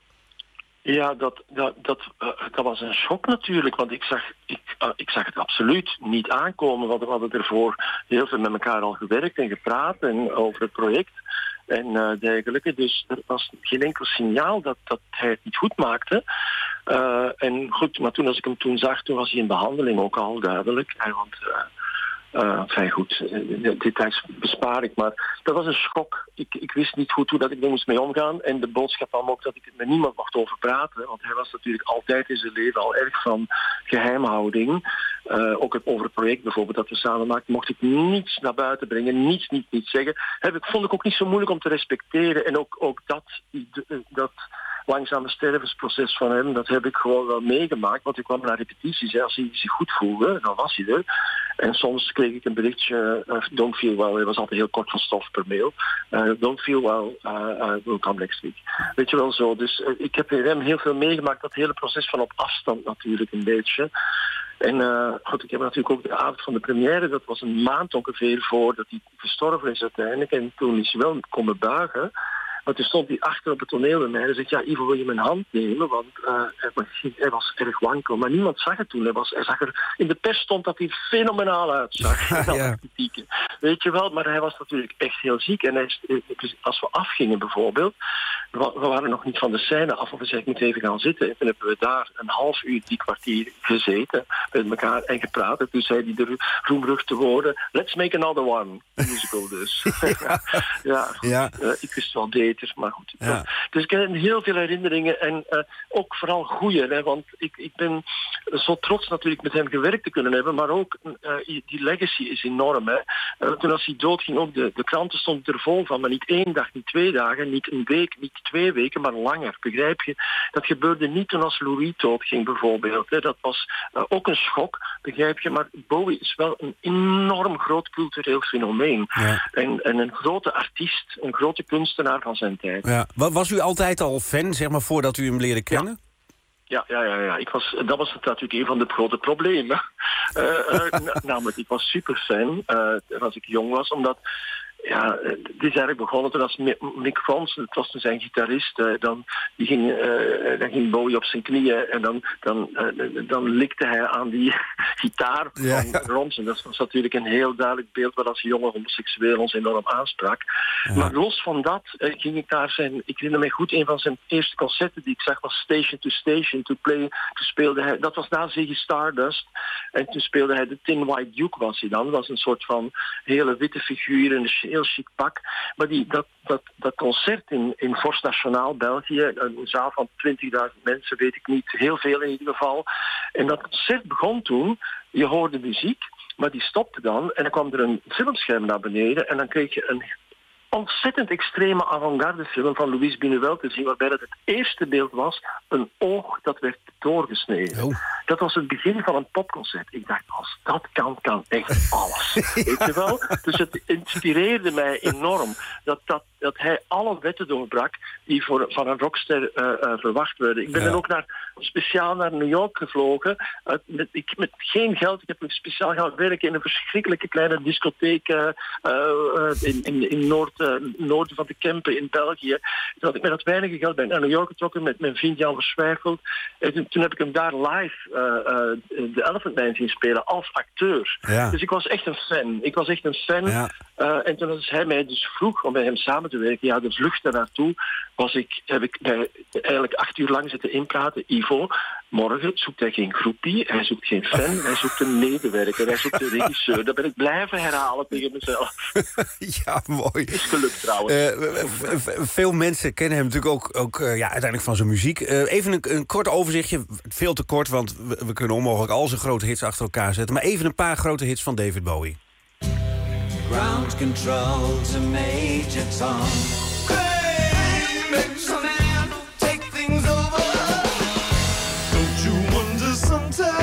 Ja, dat, dat, dat, uh, dat was een schok natuurlijk, want ik zag, ik, uh, ik zag het absoluut niet aankomen. Want we hadden ervoor heel veel met elkaar al gewerkt en gepraat en over het project en uh, dergelijke. Dus er was geen enkel signaal dat, dat hij het niet goed maakte. Uh, en goed, maar toen als ik hem toen zag, toen was hij in behandeling ook al duidelijk. Uh, want... Uh, Uh, fijn goed, de details bespaar ik, maar dat was een schok. Ik, ik wist niet goed hoe dat ik er moest mee omgaan. En de boodschap kwam ook dat ik het met niemand mocht over praten. Want hij was natuurlijk altijd in zijn leven al erg van geheimhouding. Uh, ook het, over het project bijvoorbeeld dat we samen maakten, mocht ik niets naar buiten brengen, niets, niet, niet zeggen. Heb ik, vond ik ook niet zo moeilijk om te respecteren. En ook, ook dat, dat langzame stervensproces van hem, dat heb ik gewoon wel meegemaakt. Want ik kwam naar repetities, hè. Als hij zich goed voelde, dan was hij er. En soms kreeg ik een berichtje, uh, don't feel well, hij was altijd heel kort van stof per mail. Uh, don't feel well, uh, uh, we'll come next week. Weet je wel zo, dus uh, ik heb in hem heel veel meegemaakt, dat hele proces van op afstand natuurlijk een beetje. En uh, goed, ik heb natuurlijk ook de avond van de première, dat was een maand ongeveer voordat hij gestorven is uiteindelijk. En toen is hij wel komen buigen. Maar toen stond hij achter op het toneel bij mij en zei, ja, Ivo, wil je mijn hand nemen? Want uh, hij, was, hij was erg wankel. Maar niemand zag het toen. Hij was, hij zag er, in de pers stond dat hij fenomenaal uitzag. Ja. Weet je wel, maar hij was natuurlijk echt heel ziek. En hij, als we afgingen bijvoorbeeld, we, we waren nog niet van de scène af. Of we zeiden, ik moet even gaan zitten. En toen hebben we daar een half uur, drie kwartier gezeten met elkaar en gepraat. En toen zei hij de roemruchte woorden, let's make another one. Musical dus. ja, ja, ja. Uh, ik wist wel beter. Maar goed. Ja. Dus ik heb heel veel herinneringen en uh, ook vooral goeie. Hè, want ik, ik ben zo trots natuurlijk met hem gewerkt te kunnen hebben. Maar ook uh, die legacy is enorm. Hè. Uh, toen als hij doodging, ook de, de kranten stonden er vol van. Maar niet één dag, niet twee dagen, niet een week, niet twee weken, maar langer. Begrijp je? Dat gebeurde niet toen als Louis doodging bijvoorbeeld. Hè. Dat was uh, ook een schok, begrijp je. Maar Bowie is wel een enorm groot cultureel fenomeen. Ja. En, en een grote artiest, een grote kunstenaar van zijn tijd. Ja. Was u altijd al fan, zeg maar, voordat u hem leerde kennen? Ja, ja, ja, ja. Ik was, dat was natuurlijk een van de grote problemen. Uh, uh, namelijk, ik was super fan uh, als ik jong was, omdat ja, het is eigenlijk begonnen toen als Mick Frans, dat was toen zijn gitarist, uh, dan, die ging, uh, dan ging Bowie op zijn knieën en dan, dan, uh, dan likte hij aan die gitaar van ja. Ronson. Dat was natuurlijk een heel duidelijk beeld wat als jonge homoseksueel ons enorm aansprak. Ja. Maar los van dat uh, ging ik daar zijn, ik herinner me goed, een van zijn eerste concerten die ik zag was Station to Station to Play. Toen speelde hij, dat was na Ziggy Stardust, en toen speelde hij de Tin White Duke was hij dan. Dat was een soort van hele witte figuur en een heel chic pak. Maar die, dat, dat, dat concert in, in Forst Nationaal, België, een zaal van twintigduizend mensen, weet ik niet, heel veel in ieder geval. En dat concert begon toen, je hoorde muziek, maar die stopte dan en dan kwam er een filmscherm naar beneden en dan kreeg je een ontzettend extreme avant-garde film van Louis Buñuel te zien, waarbij dat het eerste beeld was een oog dat werd doorgesneden. Oh. Dat was het begin van een popconcert. Ik dacht, als dat kan, kan echt alles. Weet je wel? Dus het inspireerde mij enorm dat, dat, dat hij alle wetten doorbrak die voor, van een rockster uh, uh, verwacht werden. Ik ben ja. dan ook naar, speciaal naar New York gevlogen. Uh, met, ik, met geen geld. Ik heb speciaal gaan werken in een verschrikkelijke kleine discotheek uh, uh, in, in, in Noord, uh, noorden van de Kempen in België. Dat ik met dat weinige geld ben naar New York getrokken met mijn vriend Jan Verswijfeld. En toen, toen heb ik hem daar live uh, uh, de Elephant Man zien spelen als acteur. Ja. Dus ik was echt een fan. Ik was echt een fan. Ja. Uh, en toen als hij mij dus vroeg om bij hem samen te werken, ja, de vlucht daar naartoe, was ik, heb ik bij, eigenlijk acht uur lang zitten inpraten. Ivo, morgen zoekt hij geen groepie, hij zoekt geen fan, hij zoekt een medewerker, hij zoekt een regisseur. Dat ben ik blijven herhalen tegen mezelf. Ja, mooi. Is gelukt trouwens. Uh, veel mensen kennen hem natuurlijk ook, ook uh, ja, uiteindelijk van zijn muziek. Uh, even een, een kort overzichtje, veel te kort, want we, we kunnen onmogelijk al zijn grote hits achter elkaar zetten. Maar even een paar grote hits van David Bowie. Ground control to Major Tom. Hey, Major Man, take things over. Don't you wonder sometimes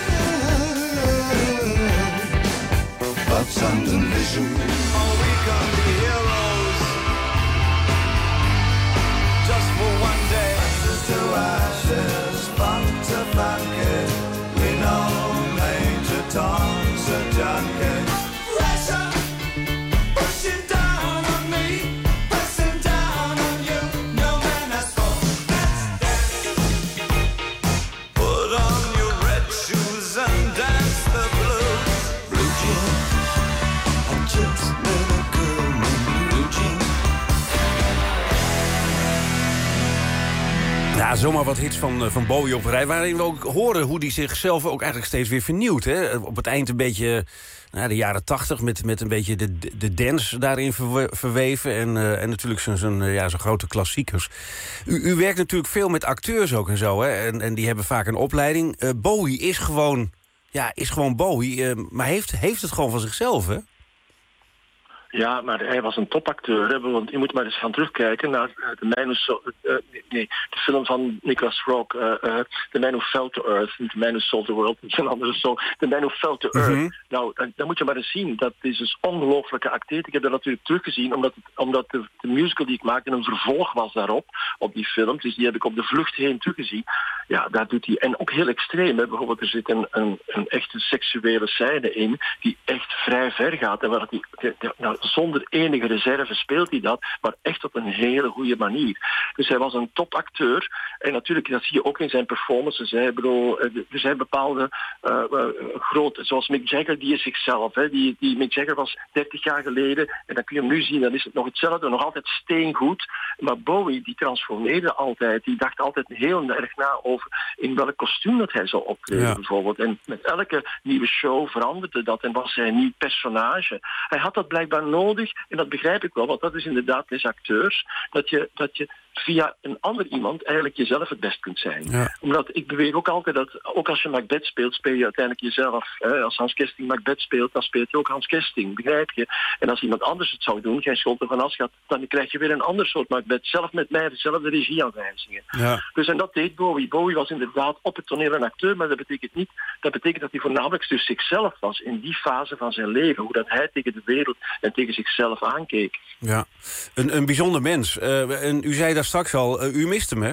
about sound and vision? All we can be heroes just for one day. Ashes to ashes, funk to funky. We know Major Tom's a junkie. Ja, zomaar wat hits van, van Bowie op een rij, waarin we ook horen hoe hij zichzelf ook eigenlijk steeds weer vernieuwt. Hè? Op het eind een beetje nou, de jaren tachtig met, met een beetje de, de dance daarin verwe, verweven. En, uh, en natuurlijk zijn, zijn, ja, zijn grote klassiekers. U, u werkt natuurlijk veel met acteurs ook en zo. Hè? En, en die hebben vaak een opleiding. Uh, Bowie is gewoon, ja, is gewoon Bowie, uh, maar heeft, heeft het gewoon van zichzelf, hè? Ja, maar hij was een topacteur. Hè, want je moet maar eens gaan terugkijken naar uh, The Man Who So- uh, nee, de film van Nicholas Roeg, uh, uh, The Man Who Fell to Earth, The Man Who Sold the World, dat is een andere song. The Man Who Fell to Earth. Mm-hmm. Nou, dan, dan moet je maar eens zien. Dat is dus ongelooflijk geacteerd. Ik heb dat natuurlijk teruggezien, omdat, het, omdat de, de musical die ik maakte een vervolg was daarop, op die film. Dus die heb ik op de vlucht heen teruggezien. Ja, daar doet hij. En ook heel extreem. Hè. Bijvoorbeeld, er zit een, een, een echte seksuele scène in, die echt vrij ver gaat. En waar die, die, die, nou, zonder enige reserve speelt hij dat, maar echt op een hele goede manier. Dus hij was een topacteur. En natuurlijk, dat zie je ook in zijn performances. Hè. Ik bedoel, er zijn bepaalde uh, uh, grote, zoals Mick Jagger, die is zichzelf. Hè. Die, die Mick Jagger was dertig jaar geleden, en dan kun je hem nu zien, dan is het nog hetzelfde, nog altijd steengoed. Maar Bowie, die transformeerde altijd. Die dacht altijd heel erg na over in welk kostuum dat hij zou optreden, ja. bijvoorbeeld. En met elke nieuwe show veranderde dat en was hij een nieuw personage. Hij had dat blijkbaar nodig, en dat begrijp ik wel, want dat is inderdaad les acteurs, dat je, dat je via een ander iemand eigenlijk jezelf het best kunt zijn. Ja. Omdat ik beweer ook altijd dat, ook als je Macbeth speelt, speel je uiteindelijk jezelf. Hè? Als Hans Kesting Macbeth speelt, dan speelt je ook Hans Kesting, begrijp je? En als iemand anders het zou doen, geen Scholten van Aschat, dan krijg je weer een ander soort Macbeth, zelf met mij dezelfde regieaanwijzingen. Ja. Dus en dat deed Bowie. Bowie was inderdaad op het toneel een acteur, maar dat betekent niet, dat betekent dat hij voornamelijk dus zichzelf was in die fase van zijn leven, hoe dat hij tegen de wereld en tegen zichzelf aankeek. Ja, een, een bijzonder mens. Uh, en u zei daar straks al, uh, u mist hem, hè?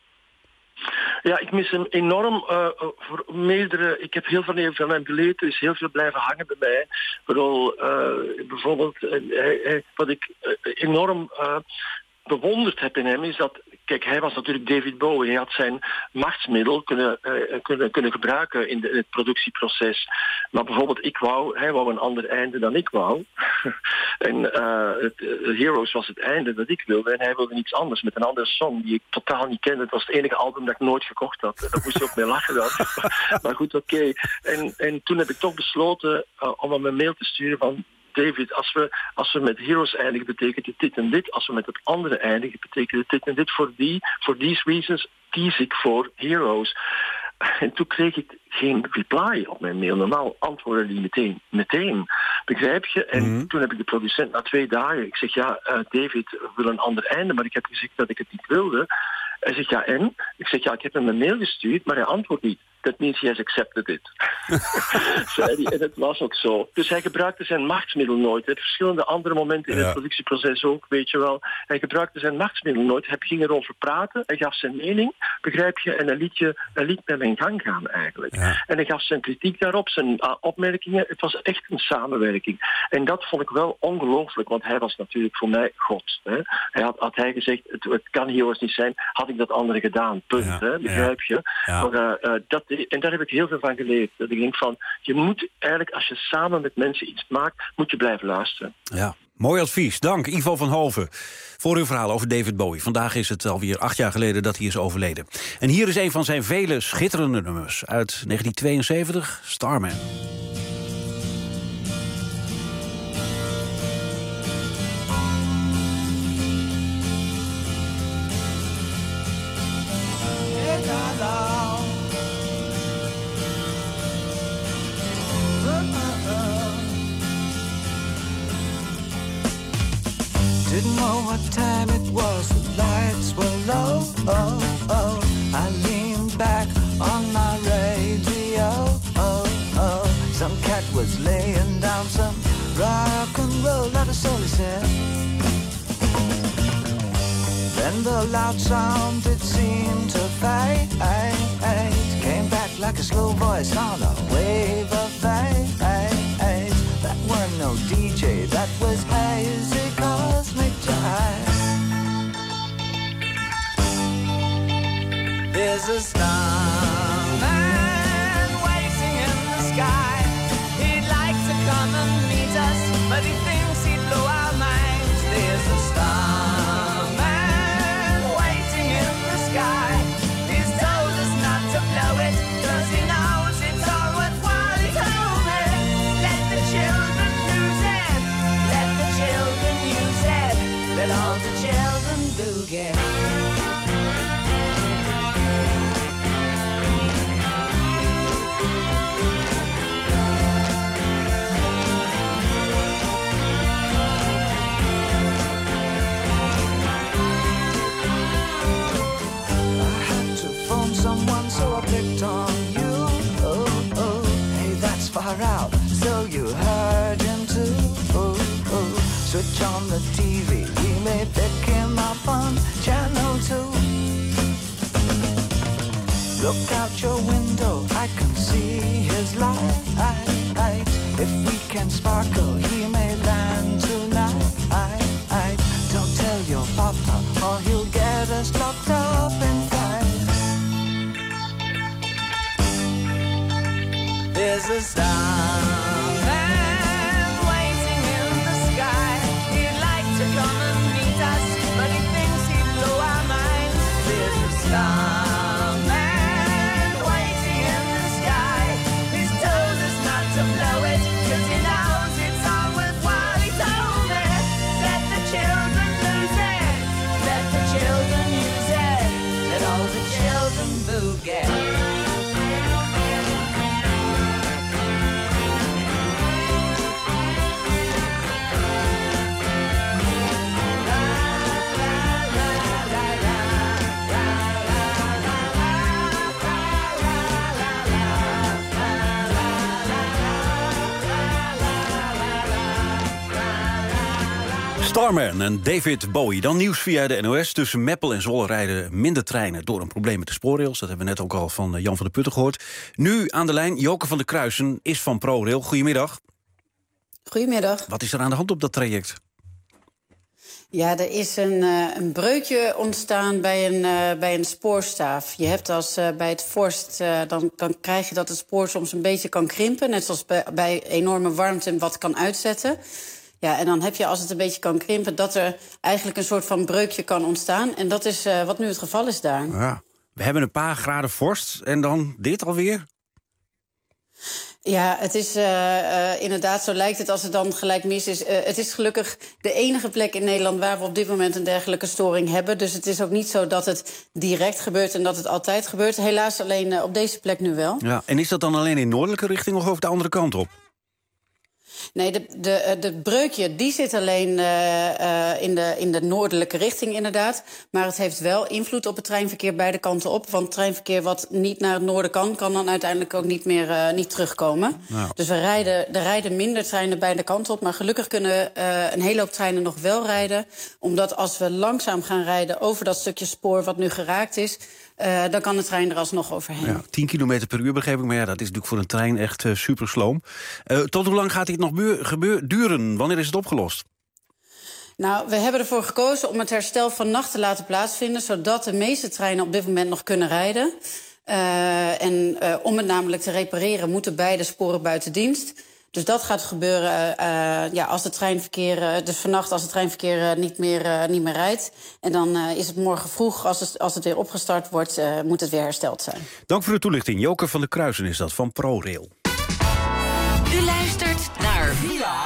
Ja, ik mis hem enorm uh, voor meerdere... Ik heb heel veel van hem geleerd, er is heel veel blijven hangen bij mij. Vooral, uh, bijvoorbeeld, uh, uh, wat ik uh, enorm uh, bewonderd heb in hem is dat... Kijk, hij was natuurlijk David Bowie. Hij had zijn machtsmiddel kunnen, uh, kunnen, kunnen gebruiken in, de, in het productieproces. Maar bijvoorbeeld, ik wou, hij wou een ander einde dan ik wou. en uh, het, uh, Heroes was het einde dat ik wilde. En hij wilde iets anders met een andere song die ik totaal niet kende. Het was het enige album dat ik nooit gekocht had. Daar moest je ook mee lachen dan. maar goed, oké. Okay. En, en toen heb ik toch besloten uh, om hem een mail te sturen van... David, als we, als we met Heroes eindigen, betekent het dit en dit. Als we met het andere eindigen, betekent het dit en dit. Voor die, for these reasons kies ik voor Heroes. En toen kreeg ik geen reply op mijn mail. Normaal antwoordde die meteen, meteen. Begrijp je? En mm-hmm. toen heb ik de producent na twee dagen... Ik zeg, ja, uh, David wil een ander einde, maar ik heb gezegd dat ik het niet wilde. Hij zegt, ja, en? Ik zeg, ja, ik heb hem een mail gestuurd, maar hij antwoordt niet. That means he has accepted it. Zei hij, en het was ook zo. Dus hij gebruikte zijn machtsmiddel nooit. Hè. Verschillende andere momenten in ja. het productieproces ook, weet je wel. Hij gebruikte zijn machtsmiddel nooit. Hij ging erover praten, hij gaf zijn mening, begrijp je, en hij liet, je, hij liet met mijn gang gaan eigenlijk. Ja. En hij gaf zijn kritiek daarop, zijn uh, opmerkingen. Het was echt een samenwerking. En dat vond ik wel ongelooflijk, want hij was natuurlijk voor mij God. Hè. Hij had, had hij gezegd, het, het kan Heroes niet zijn, had ik dat andere gedaan, punt. Ja. Hè, begrijp je? Ja. Maar, uh, uh, dat En daar heb ik heel veel van geleerd. Dat ik denk van, je moet eigenlijk, als je samen met mensen iets maakt, moet je blijven luisteren. Ja, mooi advies. Dank, Ivo van Hoven, voor uw verhaal over David Bowie. Vandaag is het alweer acht jaar geleden dat hij is overleden. En hier is een van zijn vele schitterende nummers uit negentien tweeënzeventig, Starman. Didn't know what time it was, the lights were low, oh, oh. I leaned back on my radio, oh, oh. Some cat was laying down some rock and roll, not a soul he said. Then the loud sound, it seemed to fade. Came back like a slow voice on a wave of fate. That weren't no D J, that was hazy cosmic jive. There's a starman waiting in the sky. He'd like to come and meet us, but he thinks he'd blow our minds. There's a starman waiting in the sky. He's told us not to blow it, 'cause he knows it's all worthwhile. He told me, let the children lose it, let the children use it, let all the children do get. hurt him too. Switch on the T V, we may pick him up on channel two. Look out your window, I can see his light. If we can sparkle, he may land tonight. Don't tell your papa, or he'll get us locked up inside. There's a starman waiting in the sky. He'd like to come and meet us, but he thinks he'd blow our minds. There's a starman waiting in the sky. He's told us not to blow it, 'cause he knows it's all worthwhile. He told me, let the children lose it, let the children use it, let all the children boogie. Starman en David Bowie. Dan nieuws via de N O S. Tussen Meppel en Zwolle rijden minder treinen door een probleem met de spoorrails. Dat hebben we net ook al van Jan van der Putten gehoord. Nu aan de lijn, Joke van der Kruisen is van ProRail. Goedemiddag. Goedemiddag. Wat is er aan de hand op dat traject? Ja, er is een, uh, een breukje ontstaan bij een, uh, bij een spoorstaaf. Je hebt als uh, bij het vorst, uh, dan, dan krijg je dat het spoor soms een beetje kan krimpen. Net zoals bij, bij enorme warmte wat kan uitzetten. Ja, en dan heb je, als het een beetje kan krimpen, dat er eigenlijk een soort van breukje kan ontstaan. En dat is uh, wat nu het geval is daar. Ja. We hebben een paar graden vorst en dan dit alweer? Ja, het is uh, uh, inderdaad, zo lijkt het als het dan gelijk mis is. Uh, het is gelukkig de enige plek in Nederland waar we op dit moment een dergelijke storing hebben. Dus het is ook niet zo dat het direct gebeurt en dat het altijd gebeurt. Helaas alleen uh, op deze plek nu wel. Ja, en is dat dan alleen in noordelijke richting of over de andere kant op? Nee, de, de, de breukje die zit alleen uh, uh, in, de, in de noordelijke richting inderdaad. Maar het heeft wel invloed op het treinverkeer beide kanten op. Want het treinverkeer wat niet naar het noorden kan, kan dan uiteindelijk ook niet meer uh, niet terugkomen. Nou. Dus we rijden, er rijden minder treinen beide kanten op. Maar gelukkig kunnen uh, een hele hoop treinen nog wel rijden. Omdat als we langzaam gaan rijden over dat stukje spoor wat nu geraakt is, Uh, dan kan de trein er alsnog overheen. Ja, tien kilometer per uur begreep ik, maar ja, dat is natuurlijk voor een trein echt uh, super sloom. Uh, tot hoe lang gaat dit nog gebeur- duren? Wanneer is het opgelost? Nou, we hebben ervoor gekozen om het herstel vannacht te laten plaatsvinden, zodat de meeste treinen op dit moment nog kunnen rijden. Uh, en uh, om het namelijk te repareren, moeten beide sporen buiten dienst. Dus dat gaat gebeuren uh, ja, als het treinverkeer, uh, dus vannacht als het treinverkeer uh, niet, meer, uh, niet meer rijdt. En dan uh, is het morgen vroeg, als het, als het weer opgestart wordt, uh, moet het weer hersteld zijn. Dank voor de toelichting. Joke van der Kruisen is dat, van ProRail. U luistert naar Villa.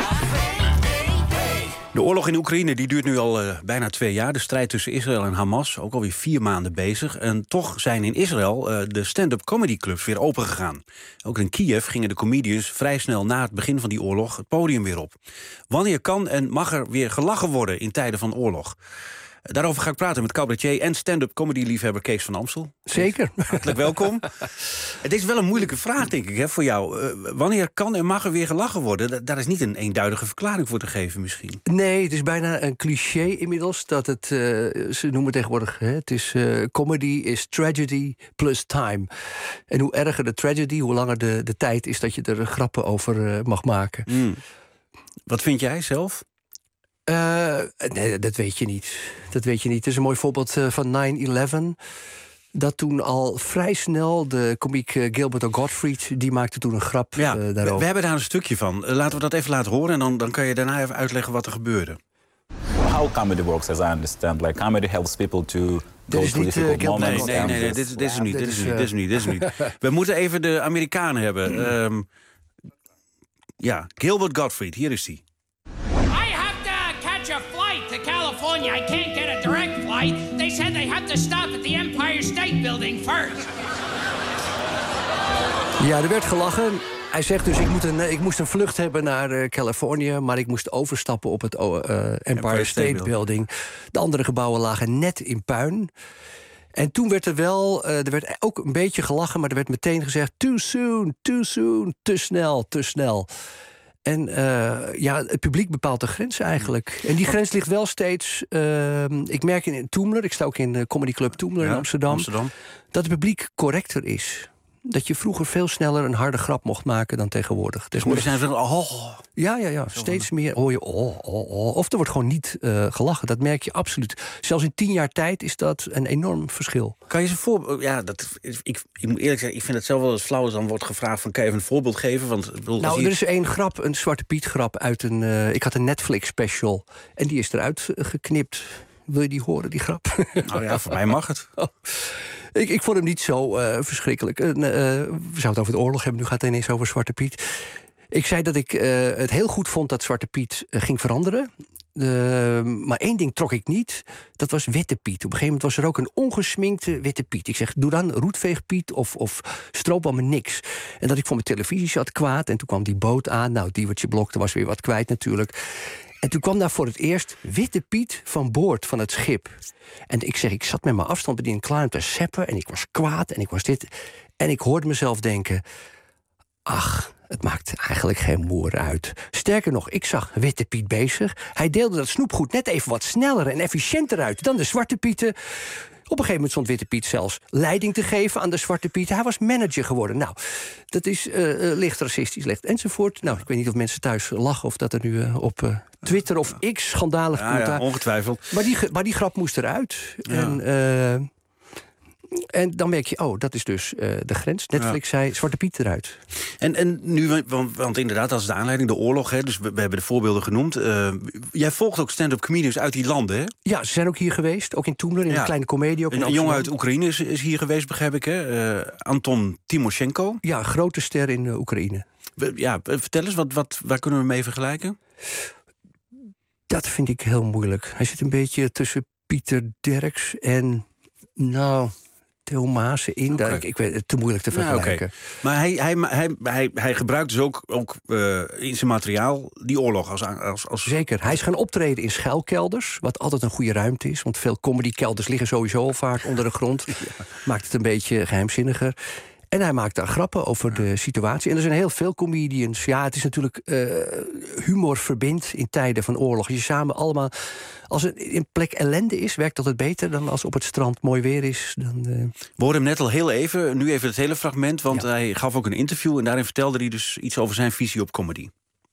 De oorlog in Oekraïne die duurt nu al uh, bijna twee jaar. De strijd tussen Israël en Hamas, ook alweer vier maanden bezig. En toch zijn in Israël uh, de stand-up comedy clubs weer opengegaan. Ook in Kiev gingen de comedians vrij snel na het begin van die oorlog het podium weer op. Wanneer kan en mag er weer gelachen worden in tijden van oorlog? Daarover ga ik praten met cabaretier en stand-up comedy-liefhebber Kees van Amstel. Zeker. Hartelijk welkom. Het is wel een moeilijke vraag, denk ik, hè, voor jou. Uh, wanneer kan en mag er weer gelachen worden? Daar is niet een eenduidige verklaring voor te geven misschien. Nee, het is bijna een cliché inmiddels. Dat het, uh, ze noemen tegenwoordig, hè, het is uh, comedy is tragedy plus time. En hoe erger de tragedy, hoe langer de, de tijd is dat je er grappen over uh, mag maken. Mm. Wat vind jij zelf? Uh, nee, dat weet je niet. Dat weet je niet. Het is een mooi voorbeeld uh, van nine eleven. Dat toen al vrij snel, de komiek uh, Gilbert Gottfried, die maakte toen een grap ja, uh, daarover. We, we hebben daar een stukje van. Uh, laten we dat even laten horen en dan, dan kan je daarna even uitleggen wat er gebeurde. How comedy works, as I understand, like comedy helps people to go through difficult uh, moments. Nee, nee, nee, nee, dit, dit is hem niet, dit is hem niet, dit is hem niet, dit is hem niet. We moeten even de Amerikanen hebben. Um, ja, Gilbert Gottfried, hier is hij. A flight to California. I can't get a direct flight. They said they have to stop at the Empire State Building first. Ja, er werd gelachen. Hij zegt dus, ik, moet een, ik moest een vlucht hebben naar uh, Californië, maar ik moest overstappen op het uh, Empire, Empire State, State Building. De andere gebouwen lagen net in puin. En toen werd er wel, uh, er werd ook een beetje gelachen, maar er werd meteen gezegd, too soon, too soon, te snel, te snel. En uh, ja, het publiek bepaalt de grens eigenlijk. En die grens ligt wel steeds... Uh, ik merk in Toemler, ik sta ook in de Comedy Club Toemler ja, in Amsterdam... Amsterdam... dat het publiek correcter is. Dat je vroeger veel sneller een harde grap mocht maken dan tegenwoordig. Tegenwoordig zijn veel... Oh. Ja, ja, ja. Steeds meer hoor je... Oh, oh, oh. Of er wordt gewoon niet uh, gelachen. Dat merk je absoluut. Zelfs in tien jaar tijd is dat een enorm verschil. Kan je ze voor... Ja, dat, ik, ik moet eerlijk zeggen, ik vind het zelf wel eens flauw als dan wordt gevraagd van, kan je even een voorbeeld geven? Want, bedoel, nou, hier... er is één grap, een Zwarte Piet grap uit een... Uh, ik had een Netflix special. En die is eruit uh, geknipt. Wil je die horen, die grap? Nou ja, voor mij mag het. Oh. Ik, ik vond hem niet zo uh, verschrikkelijk. Uh, uh, we zouden het over de oorlog hebben, nu gaat het ineens over Zwarte Piet. Ik zei dat ik uh, het heel goed vond dat Zwarte Piet uh, ging veranderen. Uh, maar één ding trok ik niet, dat was Witte Piet. Op een gegeven moment was er ook een ongesminkte Witte Piet. Ik zeg, doe dan Roetveegpiet of, of stroopbal me niks. En dat ik voor mijn televisie zat kwaad. En toen kwam die boot aan. Nou, Diewertje Blokte was weer wat kwijt natuurlijk. En toen kwam daar voor het eerst Witte Piet van boord van het schip. En ik zeg, ik zat met mijn afstandsbediening klaar om te seppen. En ik was kwaad en ik was dit. En ik hoorde mezelf denken, ach, het maakt eigenlijk geen moer uit. Sterker nog, ik zag Witte Piet bezig. Hij deelde dat snoepgoed net even wat sneller en efficiënter uit dan de Zwarte Pieten. Op een gegeven moment stond Witte Piet zelfs leiding te geven aan de Zwarte Pieten. Hij was manager geworden. Nou, dat is uh, licht racistisch, licht enzovoort. Nou, ik weet niet of mensen thuis lachen of dat er nu uh, op uh, Twitter of X schandalig ja, ja, ongetwijfeld. Maar die, maar die grap moest eruit. Ja. En, uh, en dan merk je, oh, dat is dus uh, de grens. Netflix ja. zei Zwarte Piet eruit. En, en nu, want, want inderdaad, dat is de aanleiding, de oorlog. Hè, dus we, we hebben de voorbeelden genoemd. Uh, jij volgt ook stand-up comedians uit die landen, hè? Ja, ze zijn ook hier geweest. Ook in Toemler, in ja. een kleine komedie. Ook een een jongen uit Oekraïne is, is hier geweest, begrijp ik, hè? Uh, Anton Timoshenko. Ja, een grote ster in uh, Oekraïne. We, ja, vertel eens, wat, wat, waar kunnen we mee vergelijken? Dat vind ik heel moeilijk. Hij zit een beetje tussen Pieter Derks en... Nou, Theo Maassen in. Okay. Ik, ik weet het te moeilijk te vergelijken. Ja, okay. Maar hij, hij, hij, hij, hij gebruikt dus ook, ook uh, in zijn materiaal die oorlog als, als, als... Zeker. Hij is gaan optreden in schuilkelders, wat altijd een goede ruimte is. Want veel comedykelders liggen sowieso al vaak onder de grond. Ja. Maakt het een beetje geheimzinniger. En hij maakt daar grappen over de situatie. En er zijn heel veel comedians. Ja, het is natuurlijk uh, humor verbindt in tijden van oorlog. Als je samen allemaal... Als het in plek ellende is, werkt dat het beter dan als op het strand mooi weer is. Dan, uh... We hoorden hem net al heel even, nu even het hele fragment. Want ja. hij gaf ook een interview en daarin vertelde hij dus iets over zijn visie op comedy.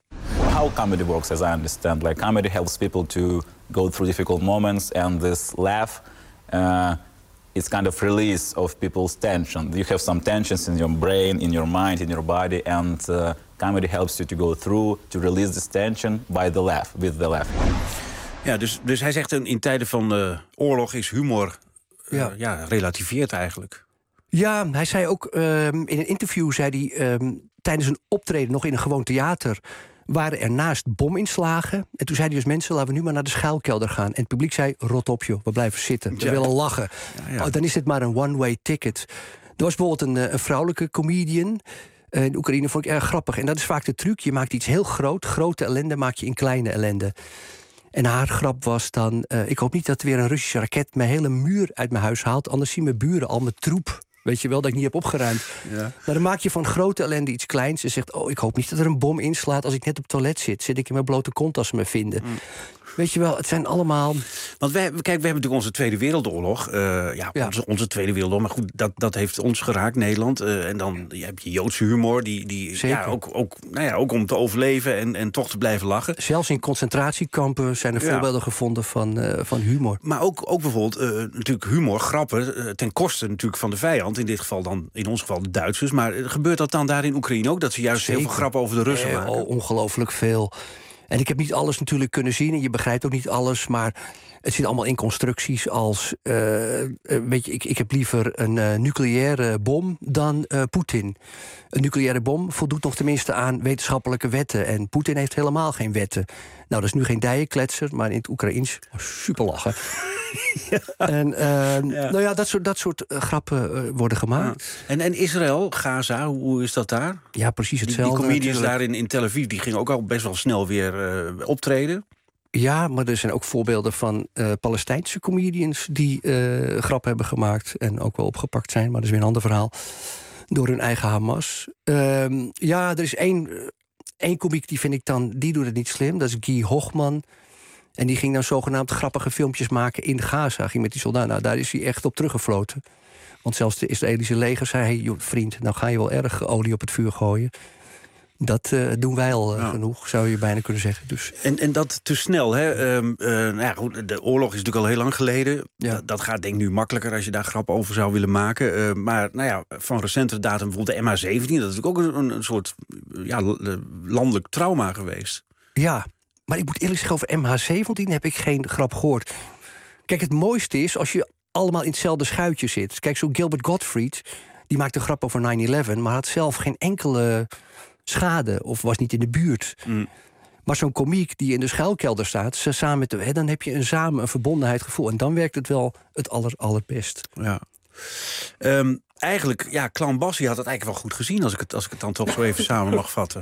How comedy works, as I understand, like comedy helps people to go through difficult moments and this laugh... Uh, It's kind of release of people's tension. You have some tensions in your brain, in your mind, in your body, and uh, comedy helps you to go through, to release this tension by the laugh, with the laugh. Ja, dus, dus hij zegt in tijden van uh, oorlog is humor uh, ja. Ja, relativeert eigenlijk. Ja, hij zei ook um, in een interview, zei hij um, tijdens een optreden nog in een gewoon theater... waren er naast bominslagen. En toen zeiden dus mensen, laten we nu maar naar de schuilkelder gaan. En het publiek zei, rot op joh, we blijven zitten. We ja. willen lachen. Ja, ja. Oh, dan is dit maar een one-way ticket. Er was bijvoorbeeld een, een vrouwelijke comedian... Uh, in Oekraïne vond ik erg grappig. En dat is vaak de truc. Je maakt iets heel groot. Grote ellende maak je in kleine ellende. En haar grap was dan... Uh, ik hoop niet dat er weer een Russische raket... mijn hele muur uit mijn huis haalt. Anders zien mijn buren al mijn troep... Weet je wel, dat ik niet heb opgeruimd. Ja. Maar dan maak je van grote ellende iets kleins... en zegt, oh, ik hoop niet dat er een bom inslaat... als ik net op het toilet zit. Zit ik in mijn blote kont als ze me vinden. Mm. Weet je wel, het zijn allemaal... Want wij, kijk, we hebben natuurlijk onze Tweede Wereldoorlog. Uh, ja, ja. Onze, onze Tweede Wereldoorlog. Maar goed, dat, dat heeft ons geraakt, Nederland. Uh, en dan je heb je Joodse humor. Die, die, ja, ook, ook, nou ja, ook om te overleven en, en toch te blijven lachen. Zelfs in concentratiekampen zijn er ja. voorbeelden gevonden van, uh, van humor. Maar ook, ook bijvoorbeeld uh, natuurlijk humor, grappen... Uh, ten koste natuurlijk van de vijand. In dit geval dan, in ons geval de Duitsers. Maar uh, gebeurt dat dan daar in Oekraïne ook? Dat ze juist Zeker. heel veel grappen over de Russen nee, maken? Oh, ongelooflijk veel. En ik heb niet alles natuurlijk kunnen zien en je begrijpt ook niet alles, maar het zit allemaal in constructies als, uh, weet je, ik, ik heb liever een uh, nucleaire bom dan uh, Poetin. Een nucleaire bom voldoet nog tenminste aan wetenschappelijke wetten en Poetin heeft helemaal geen wetten. Nou, dat is nu geen dijenkletser, maar in het Oekraïens oh, super lachen. ja. En uh, ja. nou ja, dat soort, dat soort uh, grappen uh, worden gemaakt. Ja. En, en Israël, Gaza, hoe is dat daar? Ja, precies hetzelfde. Die, die comedians daar in, in Tel Aviv, die gingen ook al best wel snel weer uh, optreden. Ja, maar er zijn ook voorbeelden van uh, Palestijnse comedians... die uh, grappen hebben gemaakt en ook wel opgepakt zijn. Maar dat is weer een ander verhaal. Door hun eigen Hamas. Uh, ja, er is één... Eén komiek, die vind ik dan, die doet het niet slim. Dat is Guy Hochman. En die ging dan zogenaamd grappige filmpjes maken in Gaza. Ging met die soldaten. Nou, daar is hij echt op teruggefloten. Want zelfs de Israëlische leger zei... Hey, joh, vriend, nou ga je wel erg olie op het vuur gooien. Dat uh, doen wij al uh, ja. genoeg, zou je bijna kunnen zeggen. Dus. En, en dat te snel, hè? Um, uh, nou ja, goed, de oorlog is natuurlijk al heel lang geleden. Ja. Dat, dat gaat denk ik nu makkelijker als je daar grap over zou willen maken. Uh, maar nou ja, van recentere datum bijvoorbeeld de M H zeventien... dat is natuurlijk ook een, een soort ja, landelijk trauma geweest. Ja, maar ik moet eerlijk zeggen, over M H zeventien heb ik geen grap gehoord. Kijk, het mooiste is als je allemaal in hetzelfde schuitje zit. Kijk, zo Gilbert Gottfried, die maakte een grap over nine eleven... maar had zelf geen enkele schade of was niet in de buurt. Mm. Maar zo'n komiek die in de schuilkelder staat... Ze samen met de, hè, dan heb je een samen een verbondenheid gevoel. En dan werkt het wel het aller, allerbest. Ja. Um, eigenlijk, ja, Clown Bassie had het eigenlijk wel goed gezien... als ik het, als ik het dan toch zo even samen mag vatten.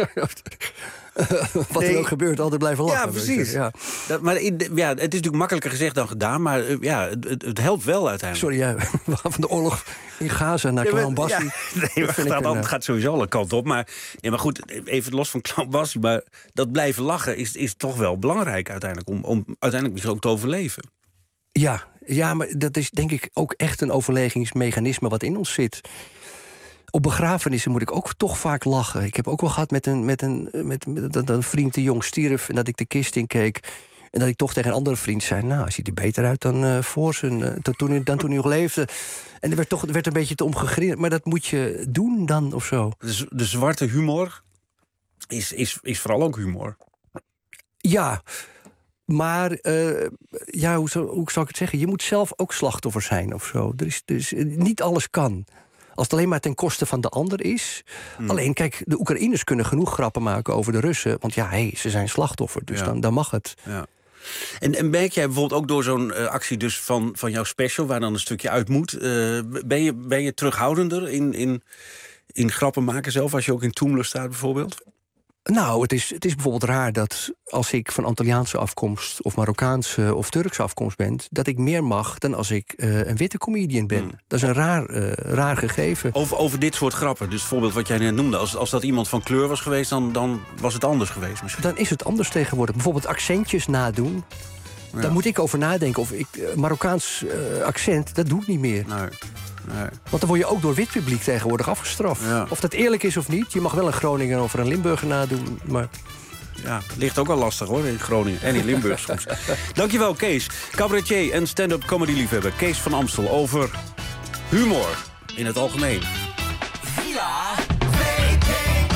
Wat nee. er ook gebeurt, altijd blijven lachen. Ja, precies. Ja. Dat, maar in, ja, het is natuurlijk makkelijker gezegd dan gedaan... maar uh, ja, het, het, het helpt wel uiteindelijk. Sorry, ja, we gaan van de oorlog in Gaza naar ja, Clown Bassie. Ja, nee, maar gaat, een, het gaat sowieso alle kanten op. Maar, nee, maar goed, even los van Clown Bassie... maar dat blijven lachen is, is toch wel belangrijk uiteindelijk... om, om uiteindelijk misschien ook te overleven. Ja, ja, maar dat is denk ik ook echt een overlevingsmechanisme... wat in ons zit. Op begrafenissen moet ik ook toch vaak lachen. Ik heb ook wel gehad met een, met een, met, met, dat een vriend te jong stierf... en dat ik de kist in keek. En dat ik toch tegen een andere vriend zei... nou, ziet er beter uit dan uh, voor zijn, uh, dan, toen, dan toen hij nog leefde. En er werd toch er werd een beetje te omgegrind. Maar dat moet je doen dan, of zo. Dus de zwarte humor is, is, is vooral ook humor. Ja, maar uh, ja, hoe, zou, hoe zou ik het zeggen? Je moet zelf ook slachtoffer zijn, of zo. Er is, dus niet alles kan. Als het alleen maar ten koste van de ander is. Hmm. Alleen, kijk, de Oekraïners kunnen genoeg grappen maken over de Russen. Want ja, hey, ze zijn slachtoffer, dus ja. dan, dan mag het. Ja. En, en merk jij bijvoorbeeld ook door zo'n uh, actie dus van, van jouw special... waar dan een stukje uit moet... Uh, ben, je, ben je terughoudender in, in, in grappen maken zelf... als je ook in Toemler staat bijvoorbeeld? Nou, het is, het is bijvoorbeeld raar dat als ik van Antilliaanse afkomst... of Marokkaanse of Turkse afkomst ben... dat ik meer mag dan als ik uh, een witte comedian ben. Hmm. Dat is een raar, uh, raar gegeven. Over, over dit soort grappen, dus het voorbeeld wat jij net noemde... als, als dat iemand van kleur was geweest, dan, dan was het anders geweest misschien. Dan is het anders tegenwoordig. Bijvoorbeeld accentjes nadoen. Ja. Daar moet ik over nadenken. Of ik, uh, Marokkaans uh, accent, dat doe ik niet meer. Nee. Nee. Want dan word je ook door wit publiek tegenwoordig afgestraft. Ja. Of dat eerlijk is of niet. Je mag wel een Groninger of een Limburger nadoen, maar... Ja, het ligt ook al lastig hoor, in Groningen en in Limburg soms. Dankjewel, Kees. Cabaretier en stand-up comedy-liefhebber Kees van Amstel over humor in het algemeen. Villa V K B.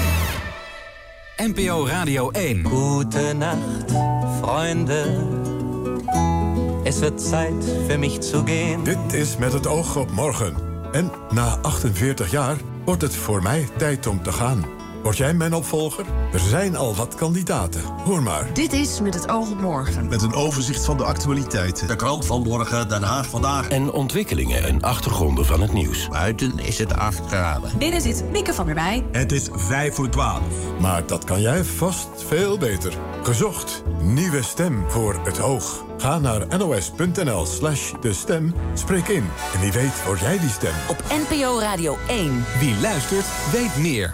N P O Radio één. Gute Nacht, Freunde. Es wird Zeit für mich zu gehen. Dit is Met het oog op morgen. En na achtenveertig jaar wordt het voor mij tijd om te gaan. Word jij mijn opvolger? Er zijn al wat kandidaten. Hoor maar. Dit is Met het oog op morgen. Met een overzicht van de actualiteiten. De krant van morgen, Den Haag vandaag. En ontwikkelingen en achtergronden van het nieuws. Buiten is het acht graden. Binnen zit Mieke van der Wij. Het is vijf voor twaalf. Maar dat kan jij vast veel beter. Gezocht. Nieuwe stem voor het oog. Ga naar nos.nl slash de stem. Spreek in. En wie weet word jij die stem. Op N P O Radio één. Wie luistert, weet meer.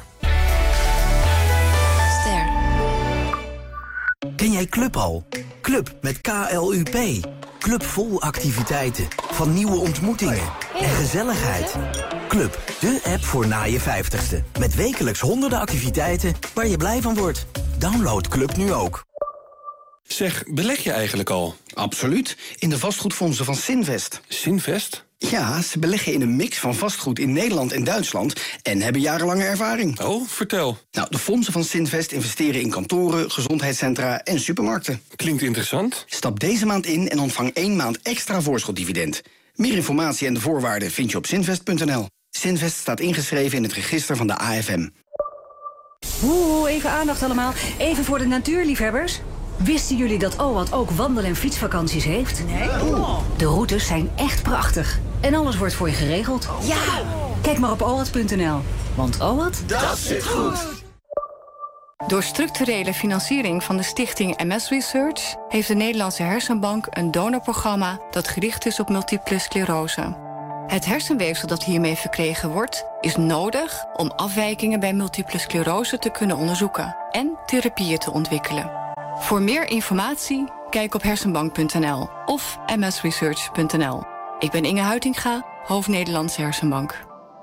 Ster. Ken jij Club al? Club met K L U P. Club vol activiteiten. Van nieuwe ontmoetingen. En gezelligheid. Club, de app voor na je vijftigste. Met wekelijks honderden activiteiten waar je blij van wordt. Download Club nu ook. Zeg, beleg je eigenlijk al? Absoluut, in de vastgoedfondsen van Sinvest. Sinvest? Ja, ze beleggen in een mix van vastgoed in Nederland en Duitsland... en hebben jarenlange ervaring. Oh, vertel. Nou, de fondsen van Sinvest investeren in kantoren, gezondheidscentra en supermarkten. Klinkt interessant. Stap deze maand in en ontvang één maand extra voorschotdividend. Meer informatie en de voorwaarden vind je op sinvest punt n l. Sinvest staat ingeschreven in het register van de A F M. Oeh, even aandacht allemaal. Even voor de natuurliefhebbers. Wisten jullie dat O A T ook wandel- en fietsvakanties heeft? Nee. Oh. De routes zijn echt prachtig. En alles wordt voor je geregeld. Ja! Kijk maar op o a t punt n l. Want O A T... Dat zit goed! Door structurele financiering van de stichting M S Research... heeft de Nederlandse Hersenbank een donorprogramma... dat gericht is op multiple sclerose. Het hersenweefsel dat hiermee verkregen wordt, is nodig om afwijkingen bij multiple sclerose te kunnen onderzoeken en therapieën te ontwikkelen. Voor meer informatie, kijk op hersenbank punt n l of m s research punt n l. Ik ben Inge Huitinga, hoofd Nederlandse Hersenbank.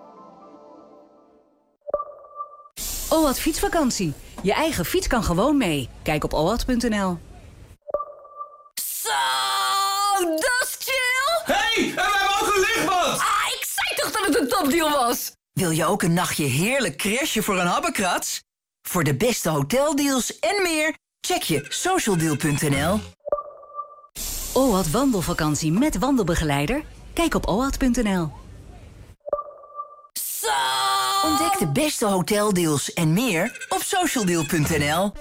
O A T fietsvakantie. Je eigen fiets kan gewoon mee. Kijk op o a t punt n l. Zo, dat is chill! Hey, en we hebben ook een lichtbad! Ah, ik zei toch dat het een topdeal was? Wil je ook een nachtje heerlijk crashen voor een habbekrats? Voor de beste hoteldeals en meer, check je socialdeal punt n l. O A T wandelvakantie met wandelbegeleider? Kijk op o a t punt n l. Zo! Ontdek de beste hoteldeals en meer op socialdeal punt n l.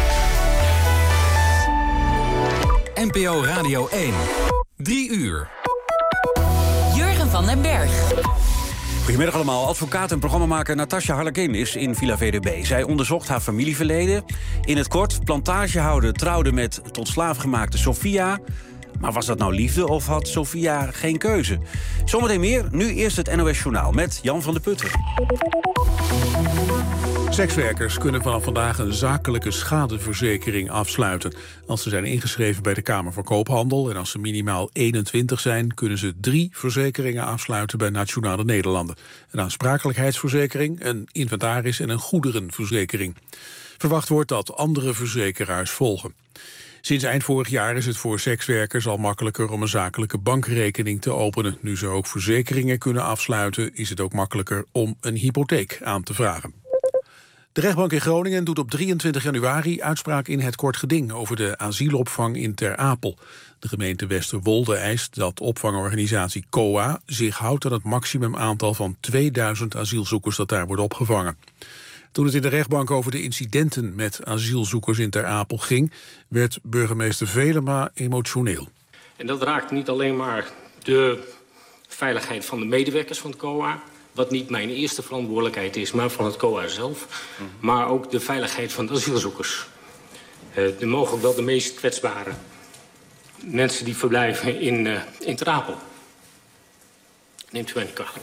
N P O Radio één. Drie uur. Jurgen van den Berg. Goedemiddag allemaal. Advocaat en programmamaker Natasja Harlekin is in Villa V D B. Zij onderzocht haar familieverleden. In het kort, plantagehouder trouwde met tot slaaf gemaakte Sofia. Maar was dat nou liefde of had Sofia geen keuze? Zometeen meer, nu eerst het N O S Journaal met Jan van der Putten. Sekswerkers kunnen vanaf vandaag een zakelijke schadeverzekering afsluiten. Als ze zijn ingeschreven bij de Kamer van Koophandel en als ze minimaal eenentwintig zijn, kunnen ze drie verzekeringen afsluiten bij Nationale Nederlanden. Een aansprakelijkheidsverzekering, een inventaris en een goederenverzekering. Verwacht wordt dat andere verzekeraars volgen. Sinds eind vorig jaar is het voor sekswerkers al makkelijker om een zakelijke bankrekening te openen. Nu ze ook verzekeringen kunnen afsluiten, is het ook makkelijker om een hypotheek aan te vragen. De rechtbank in Groningen doet op drieëntwintig januari uitspraak in het kort geding over de asielopvang in Ter Apel. De gemeente Westerwolde eist dat opvangorganisatie C O A zich houdt aan het maximumaantal van tweeduizend asielzoekers dat daar wordt opgevangen. Toen het in de rechtbank over de incidenten met asielzoekers in Ter Apel ging, werd burgemeester Velema emotioneel. En dat raakt niet alleen maar de veiligheid van de medewerkers van het C O A, wat niet mijn eerste verantwoordelijkheid is, maar van het C O A zelf, maar ook de veiligheid van de asielzoekers. Uh, de mogelijk wel de meest kwetsbare mensen die verblijven in, uh, in Ter Apel. Neemt u mij niet kwalijk.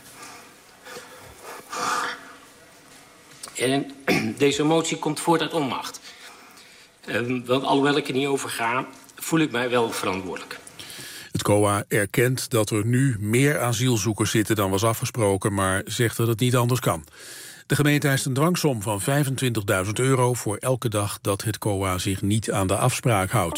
En deze motie komt voort uit onmacht. Uh, want alhoewel ik er niet over ga, voel ik mij wel verantwoordelijk. Het C O A erkent dat er nu meer asielzoekers zitten dan was afgesproken, maar zegt dat het niet anders kan. De gemeente eist een dwangsom van vijfentwintigduizend euro voor elke dag dat het C O A zich niet aan de afspraak houdt.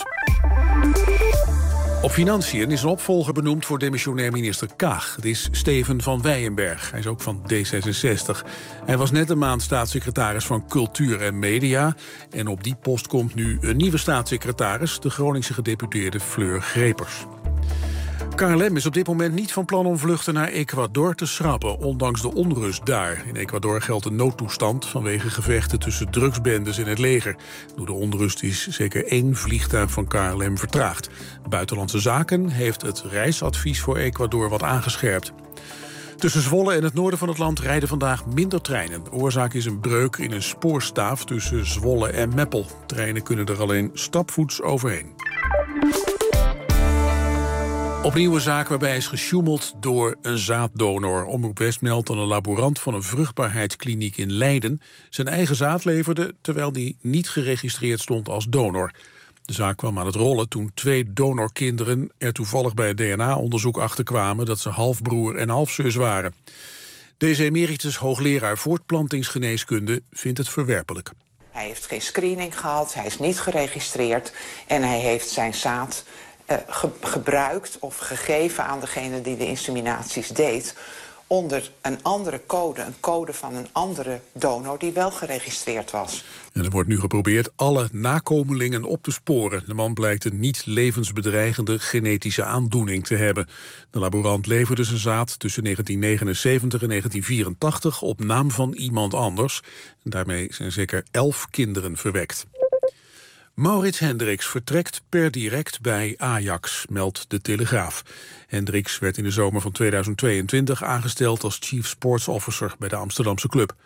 Op Financiën is een opvolger benoemd voor demissionair minister Kaag. Het is Steven van Wijenberg. Hij is ook van D zesenzestig. Hij was net een maand staatssecretaris van Cultuur en Media. En op die post komt nu een nieuwe staatssecretaris, de Groningse gedeputeerde Fleur Grepers. K L M is op dit moment niet van plan om vluchten naar Ecuador te schrappen, ondanks de onrust daar. In Ecuador geldt een noodtoestand vanwege gevechten tussen drugsbendes en het leger. Door de onrust is zeker één vliegtuig van K L M vertraagd. Buitenlandse Zaken heeft het reisadvies voor Ecuador wat aangescherpt. Tussen Zwolle en het noorden van het land rijden vandaag minder treinen. De oorzaak is een breuk in een spoorstaaf tussen Zwolle en Meppel. Treinen kunnen er alleen stapvoets overheen. Opnieuw een zaak waarbij is gesjoemeld door een zaaddonor. Omroep West meldt dat een laborant van een vruchtbaarheidskliniek in Leiden zijn eigen zaad leverde, terwijl die niet geregistreerd stond als donor. De zaak kwam aan het rollen toen twee donorkinderen er toevallig bij het D N A-onderzoek achterkwamen dat ze halfbroer en halfzus waren. Deze emeritus hoogleraar voortplantingsgeneeskunde vindt het verwerpelijk. Hij heeft geen screening gehad, hij is niet geregistreerd en hij heeft zijn zaad Uh, ge gebruikt of gegeven aan degene die de inseminaties deed onder een andere code, een code van een andere donor die wel geregistreerd was. En er wordt nu geprobeerd alle nakomelingen op te sporen. De man blijkt een niet levensbedreigende genetische aandoening te hebben. De laborant leverde zijn zaad tussen negentien negenenzeventig en negentien vierentachtig op naam van iemand anders. En daarmee zijn zeker elf kinderen verwekt. Maurits Hendricks vertrekt per direct bij Ajax, meldt de Telegraaf. Hendricks werd in de zomer van tweeduizend tweeëntwintig aangesteld als Chief Sports Officer bij de Amsterdamse club.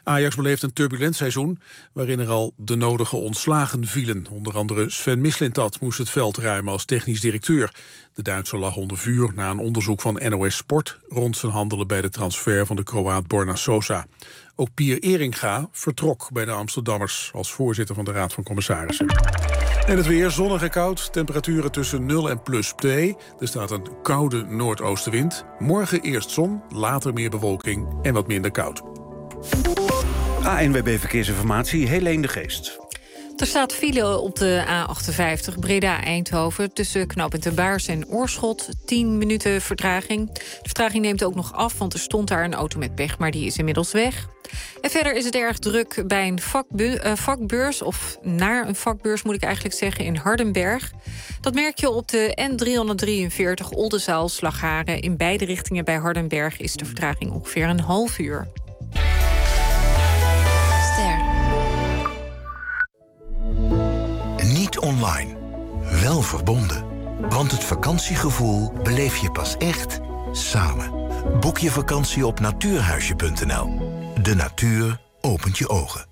Ajax beleeft een turbulent seizoen waarin er al de nodige ontslagen vielen. Onder andere Sven Mislintat moest het veld ruimen als technisch directeur. De Duitser lag onder vuur na een onderzoek van N O S Sport rond zijn handelen bij de transfer van de Kroaat Borna Sosa. Ook Pier Eringa vertrok bij de Amsterdammers als voorzitter van de Raad van Commissarissen. En het weer zonnig en koud, temperaturen tussen nul en plus twee. Er staat een koude noordoostenwind. Morgen eerst zon, later meer bewolking en wat minder koud. A N W B Verkeersinformatie, Helene de Geest. Er staat file op de A achtenvijftig Breda-Eindhoven... tussen knooppunt De Baars en Oorschot. tien minuten vertraging. De vertraging neemt ook nog af, want er stond daar een auto met pech... maar die is inmiddels weg. En verder is het erg druk bij een vakbu- uh, vakbeurs... of naar een vakbeurs, moet ik eigenlijk zeggen, in Hardenberg. Dat merk je op de N driehonderddrieënveertig Oldenzaal-Slagharen. In beide richtingen bij Hardenberg is de vertraging ongeveer een half uur. Niet online, wel verbonden. Want het vakantiegevoel beleef je pas echt samen. Boek je vakantie op natuurhuisje punt n l. De natuur opent je ogen.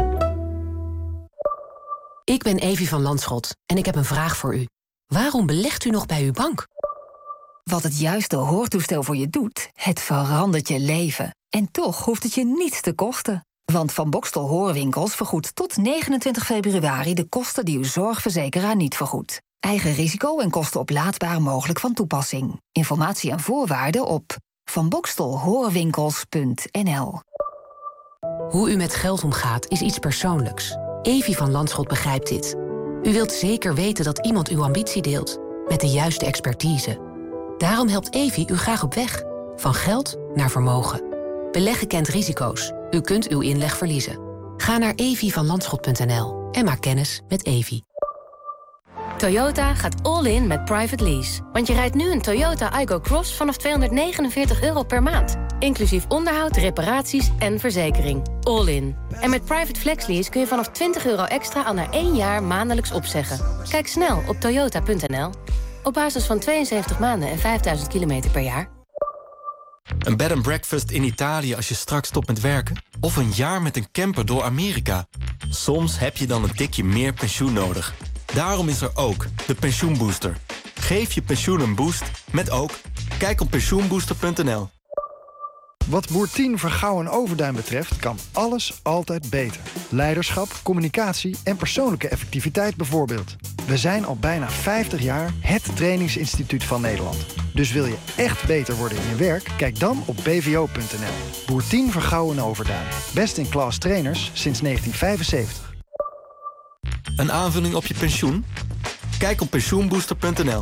Ik ben Evie van Landschot en ik heb een vraag voor u. Waarom belegt u nog bij uw bank? Wat het juiste hoortoestel voor je doet, het verandert je leven. En toch hoeft het je niets te kosten. Want Van Bokstel Hoorwinkels vergoedt tot negenentwintig februari... de kosten die uw zorgverzekeraar niet vergoedt. Eigen risico en kosten oplaadbaar mogelijk van toepassing. Informatie en voorwaarden op van bokstel hoorwinkels punt n l. Hoe u met geld omgaat is iets persoonlijks. Evie van Landschot begrijpt dit. U wilt zeker weten dat iemand uw ambitie deelt. Met de juiste expertise. Daarom helpt Evie u graag op weg. Van geld naar vermogen. Beleggen kent risico's. U kunt uw inleg verliezen. Ga naar evie van landschot punt n l en maak kennis met Evie. Toyota gaat all-in met private lease. Want je rijdt nu een Toyota Aygo Cross vanaf tweehonderdnegenenveertig euro per maand. Inclusief onderhoud, reparaties en verzekering. All-in. En met private flex lease kun je vanaf twintig euro extra al na één jaar maandelijks opzeggen. Kijk snel op toyota punt n l. Op basis van tweeënzeventig maanden en vijfduizend kilometer per jaar. Een bed and breakfast in Italië als je straks stopt met werken? Of een jaar met een camper door Amerika? Soms heb je dan een tikje meer pensioen nodig. Daarom is er ook de Pensioenbooster. Geef je pensioen een boost met ook. Kijk op pensioenbooster punt n l. Wat Boer tien Vergouwen Overduin betreft kan alles altijd beter. Leiderschap, communicatie en persoonlijke effectiviteit bijvoorbeeld. We zijn al bijna vijftig jaar het trainingsinstituut van Nederland. Dus wil je echt beter worden in je werk? Kijk dan op b v o punt n l. Boer tien Vergouwen Overduin. Best in class trainers sinds negentien vijfenzeventig. Een aanvulling op je pensioen? Kijk op pensioenbooster punt n l.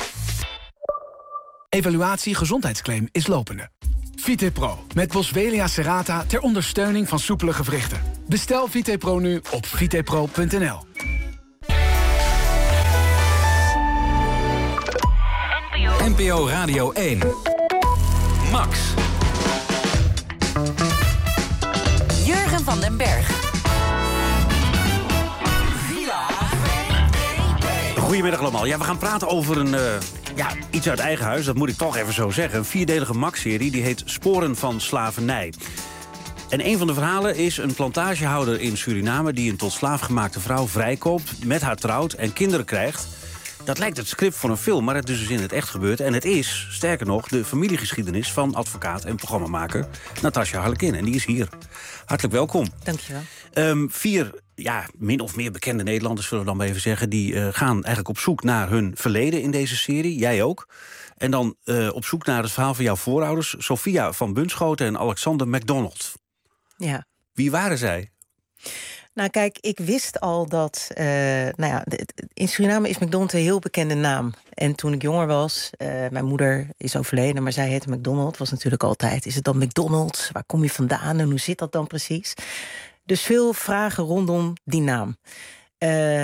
Evaluatie gezondheidsclaim is lopende. VitePro met Boswellia serrata ter ondersteuning van soepele gewrichten. Bestel VitePro nu op vitepro punt n l. N P O Radio één. Max. Jurgen van den Berg. Goedemiddag allemaal. Ja, we gaan praten over een, uh, ja, iets uit eigen huis. Dat moet ik toch even zo zeggen. Een vierdelige Max-serie, die heet Sporen van slavernij. En een van de verhalen is een plantagehouder in Suriname... die een tot slaaf gemaakte vrouw vrijkoopt, met haar trouwt en kinderen krijgt. Dat lijkt het script voor een film, maar het is dus in het echt gebeurd. En het is, sterker nog, de familiegeschiedenis van advocaat en programmamaker Natasja Harlekin. En die is hier. Hartelijk welkom. Dankjewel. Um, vier, ja, min of meer bekende Nederlanders, zullen we dan maar even zeggen... die uh, gaan eigenlijk op zoek naar hun verleden in deze serie. Jij ook. En dan uh, op zoek naar het verhaal van jouw voorouders... Sophia van Bunschoten en Alexander MacDonald. Ja. Wie waren zij? Nou kijk, ik wist al dat... Uh, nou ja, in Suriname is McDonald een heel bekende naam. En toen ik jonger was, uh, mijn moeder is overleden... maar zij heette McDonald, was natuurlijk altijd... is het dan McDonald's? Waar kom je vandaan en hoe zit dat dan precies? Dus veel vragen rondom die naam. Uh,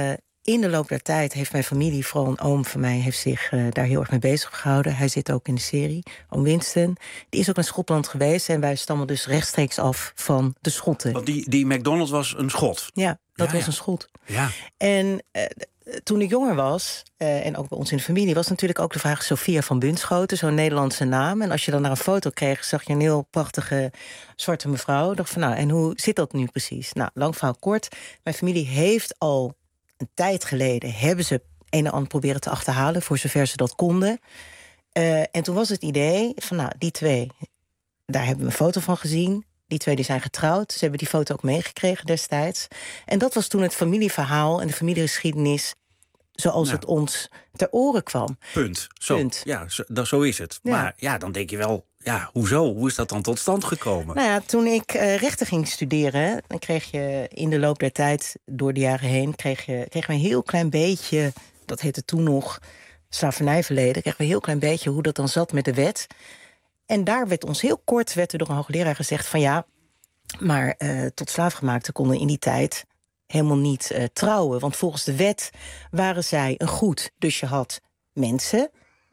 in de loop der tijd heeft mijn familie, vooral een oom van mij, heeft zich uh, daar heel erg mee bezig gehouden. Hij zit ook in de serie, oom Winston. Die is ook naar Schotland geweest en wij stammen dus rechtstreeks af van de Schotten. Want die, die McDonald was een Schot? Ja, dat ja, was ja. een Schot. Ja. En uh, toen ik jonger was, uh, en ook bij ons in de familie, was natuurlijk ook de vraag Sophia van Bunschoten, zo'n Nederlandse naam. En als je dan naar een foto kreeg, zag je een heel prachtige zwarte mevrouw. Ik dacht van, nou, en hoe zit dat nu precies? Nou, lang verhaal kort. Mijn familie heeft al een tijd geleden, hebben ze een en ander proberen te achterhalen, voor zover ze dat konden. Uh, en toen was het idee van, nou, die twee, daar hebben we een foto van gezien. Die twee die zijn getrouwd. Ze hebben die foto ook meegekregen destijds. En dat was toen het familieverhaal en de familiegeschiedenis zoals nou. het ons ter oren kwam. Punt. Zo. Punt. Ja, zo, dat, zo is het. Ja. Maar ja, dan denk je wel, ja, hoezo? Hoe is dat dan tot stand gekomen? Nou ja, toen ik uh, rechten ging studeren, dan kreeg je in de loop der tijd, door de jaren heen, kreeg je, kreeg we een heel klein beetje, dat heette toen nog slavernijverleden, kregen we een heel klein beetje hoe dat dan zat met de wet. En daar werd ons heel kort, werd er door een hoogleraar gezegd van ja, maar uh, tot slaafgemaakten konden in die tijd helemaal niet uh, trouwen. Want volgens de wet waren zij een goed. Dus je had mensen,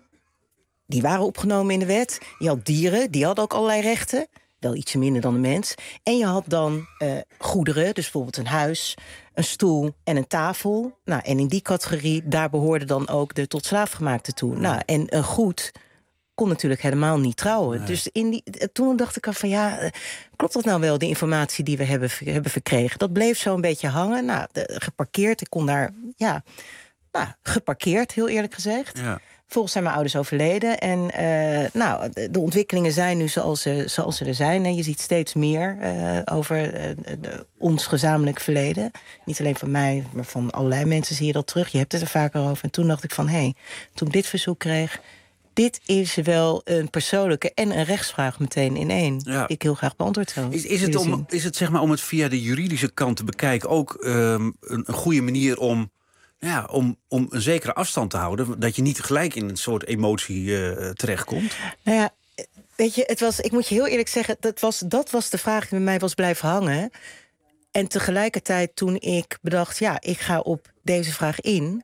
die waren opgenomen in de wet. Je had dieren, die hadden ook allerlei rechten. Wel ietsje minder dan de mens. En je had dan uh, goederen, dus bijvoorbeeld een huis, een stoel en een tafel. Nou, en in die categorie, daar behoorden dan ook de tot slaafgemaakten toe. Nou, en een goed kon natuurlijk helemaal niet trouwen. Nee. Dus in die, toen dacht ik al van ja, klopt dat nou wel, de informatie die we hebben, hebben verkregen? Dat bleef zo een beetje hangen. Nou, de, geparkeerd, ik kon daar, ja, nou, geparkeerd, heel eerlijk gezegd. Ja. Vervolgens zijn mijn ouders overleden. En uh, nou, de, de ontwikkelingen zijn nu zoals ze, zoals ze er zijn. En je ziet steeds meer uh, over uh, de, ons gezamenlijk verleden. Niet alleen van mij, maar van allerlei mensen zie je dat terug. Je hebt het er vaker over. En toen dacht ik van, hé, hey, toen ik dit verzoek kreeg, dit is wel een persoonlijke en een rechtsvraag meteen in één. Ja. Die ik heel graag beantwoord zou. Is, is, het om, is het zeg maar om het via de juridische kant te bekijken ook um, een, een goede manier om, ja, om, om een zekere afstand te houden, dat je niet gelijk in een soort emotie uh, terechtkomt? Nou ja, weet je, het was, ik moet je heel eerlijk zeggen, dat was, dat was de vraag die bij mij was blijven hangen. En tegelijkertijd toen ik bedacht, ja, ik ga op deze vraag in.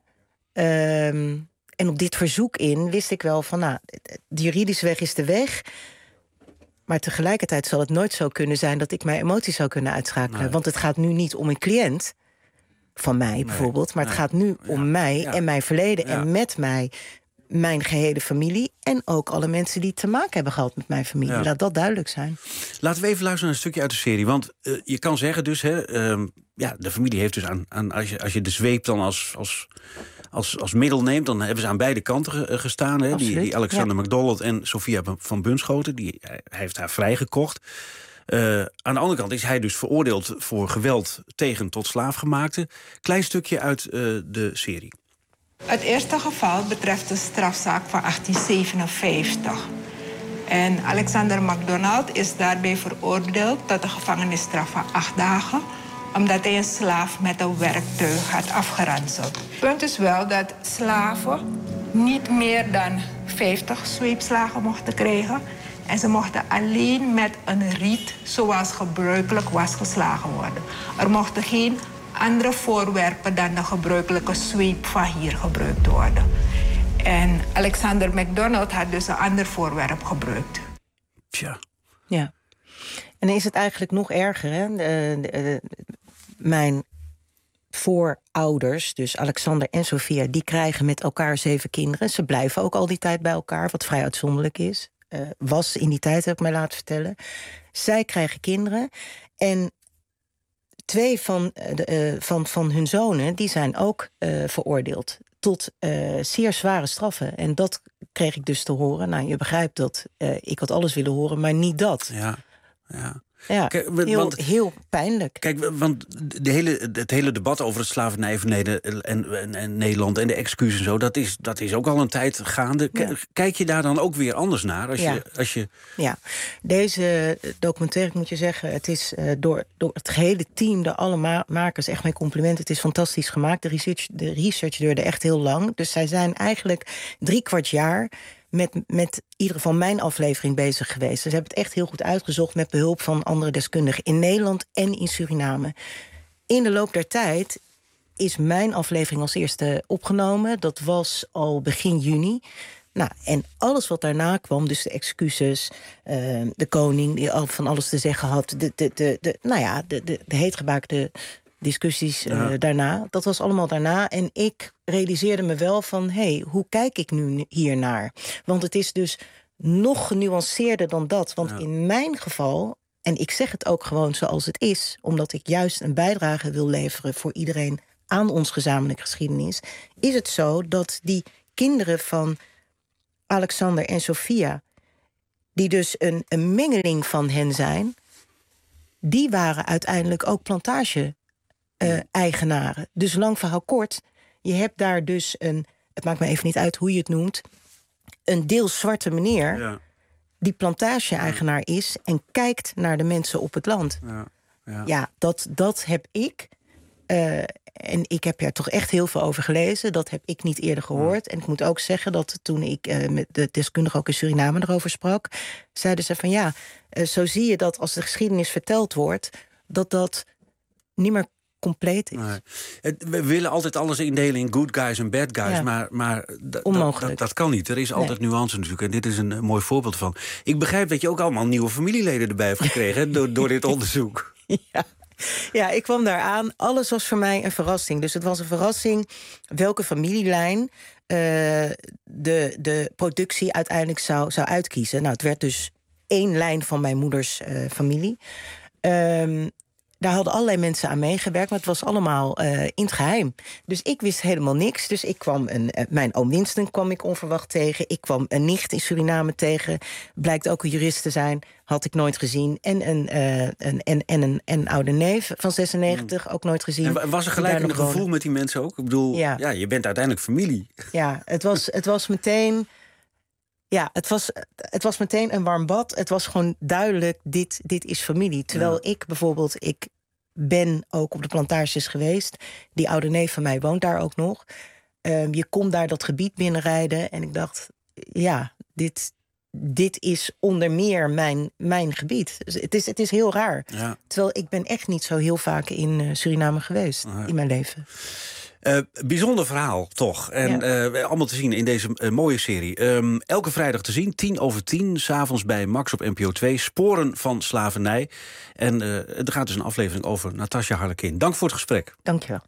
Um, En op dit verzoek in wist ik wel van, nou, de juridische weg is de weg. Maar tegelijkertijd zal het nooit zo kunnen zijn dat ik mijn emoties zou kunnen uitschakelen. Nee. Want het gaat nu niet om een cliënt van mij nee. bijvoorbeeld. Maar nee. het gaat nu om ja. mij ja. en mijn verleden. Ja. En met mij, mijn gehele familie. En ook alle mensen die te maken hebben gehad met mijn familie. Ja. Laat dat duidelijk zijn. Laten we even luisteren naar een stukje uit de serie. Want uh, je kan zeggen dus, hè, uh, ja, de familie heeft dus aan, aan als, je, als je de zweep dan als, als, als, als middel neemt, dan hebben ze aan beide kanten gestaan. Hè? Die, die Alexander ja. McDonald en Sophia van Bunschoten. Die, hij heeft haar vrijgekocht. Uh, aan de andere kant is hij dus veroordeeld voor geweld tegen tot slaafgemaakte. Klein stukje uit uh, de serie. Het eerste geval betreft de strafzaak van achttien zevenenvijftig. En Alexander McDonald is daarbij veroordeeld tot een gevangenisstraf van acht dagen, omdat hij een slaaf met een werktuig had afgeranseld. Het punt is wel dat slaven niet meer dan vijftig zweepslagen mochten krijgen. En ze mochten alleen met een riet, zoals gebruikelijk was, geslagen worden. Er mochten geen andere voorwerpen dan de gebruikelijke zweep van hier gebruikt worden. En Alexander McDonald had dus een ander voorwerp gebruikt. Tja. Ja. En dan is het eigenlijk nog erger, hè? De, de, de, mijn voorouders, dus Alexander en Sophia, die krijgen met elkaar zeven kinderen. Ze blijven ook al die tijd bij elkaar, wat vrij uitzonderlijk is. Uh, was in die tijd, heb ik mij laten vertellen. Zij krijgen kinderen. En twee van, de, uh, van, van hun zonen, die zijn ook uh, veroordeeld tot uh, zeer zware straffen. En dat kreeg ik dus te horen. Nou, je begrijpt dat. Uh, ik had alles willen horen, maar niet dat. Ja, ja. Ja, kijk, heel, want, heel pijnlijk. Kijk, want de hele, het hele debat over het slavernijverleden en, en, en Nederland en de excuses en zo, dat is, dat is ook al een tijd gaande. Ja. Kijk je daar dan ook weer anders naar? Als ja. je, als je... ja, deze documentaire, ik moet je zeggen, het is uh, door, door het gehele team, de alle ma- makers, echt mijn compliment. Het is fantastisch gemaakt. De research, de research duurde echt heel lang. Dus zij zijn eigenlijk drie kwart jaar Met, met in ieder geval mijn aflevering bezig geweest. Ze hebben het echt heel goed uitgezocht met behulp van andere deskundigen in Nederland en in Suriname. In de loop der tijd is mijn aflevering als eerste opgenomen. Dat was al begin juni. Nou, en alles wat daarna kwam, dus de excuses, uh, de koning die al van alles te zeggen had, de, de, de, de, nou ja, de, de, de heetgebaakte discussies uh, ja. daarna, dat was allemaal daarna. En ik realiseerde me wel van, hé, hey, hoe kijk ik nu hiernaar? Want het is dus nog genuanceerder dan dat. Want ja. in mijn geval, en ik zeg het ook gewoon zoals het is, omdat ik juist een bijdrage wil leveren voor iedereen aan ons gezamenlijke geschiedenis, is het zo dat die kinderen van Alexander en Sophia, die dus een, een mengeling van hen zijn, die waren uiteindelijk ook plantage-eigenaren. Uh, dus lang verhaal kort, je hebt daar dus een, het maakt me even niet uit hoe je het noemt, een deels zwarte meneer, ja. die plantage-eigenaar ja. is en kijkt naar de mensen op het land. Ja, ja. ja dat, dat heb ik, uh, en ik heb er toch echt heel veel over gelezen, dat heb ik niet eerder gehoord. Ja. En ik moet ook zeggen dat toen ik uh, met de deskundige ook in Suriname erover sprak, zeiden ze van ja, uh, zo zie je dat als de geschiedenis verteld wordt, dat dat niet meer compleet is. Nee. We willen altijd alles indelen in good guys en bad guys, ja. maar, maar d- Onmogelijk. Dat, dat kan niet. Er is altijd nee. nuance natuurlijk. En dit is een, een mooi voorbeeld van. Ik begrijp dat je ook allemaal nieuwe familieleden erbij hebt gekregen door, door dit onderzoek. Ja. Ja, ik kwam daar aan. Alles was voor mij een verrassing. Dus het was een verrassing welke familielijn uh, de, de productie uiteindelijk zou, zou uitkiezen. Nou, het werd dus één lijn van mijn moeders uh, familie. Um, Daar hadden allerlei mensen aan meegewerkt, maar het was allemaal uh, in het geheim. Dus ik wist helemaal niks. Dus ik kwam een, uh, mijn oom Winston kwam ik onverwacht tegen. Ik kwam een nicht in Suriname tegen. Blijkt ook een jurist te zijn, had ik nooit gezien. En een, uh, een, en, en een, en een oude neef van zesennegentig, mm. ook nooit gezien. En was er gelijk een gevoel wonen. Met die mensen ook? Ik bedoel, ja. ja, je bent uiteindelijk familie. Ja, het was, het was meteen... Ja, het was, het was meteen een warm bad. Het was gewoon duidelijk, dit, dit is familie. Terwijl ja. ik bijvoorbeeld, ik ben ook op de plantages geweest. Die oude neef van mij woont daar ook nog. Um, je kon daar dat gebied binnenrijden. En ik dacht, ja, dit, dit is onder meer mijn, mijn gebied. Dus het, is, het is heel raar. Ja. Terwijl ik ben echt niet zo heel vaak in uh, Suriname geweest ja. in mijn leven. Uh, bijzonder verhaal, toch. En ja. uh, allemaal te zien in deze uh, mooie serie. Um, elke vrijdag te zien, tien over tien, 's avonds bij Max op N P O twee. Sporen van slavernij. En uh, er gaat dus een aflevering over Natasja Harlekin. Dank voor het gesprek. Dank je wel.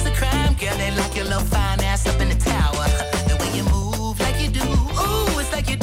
Fine ass up in the tower. The way you move like you do, ooh, it's like you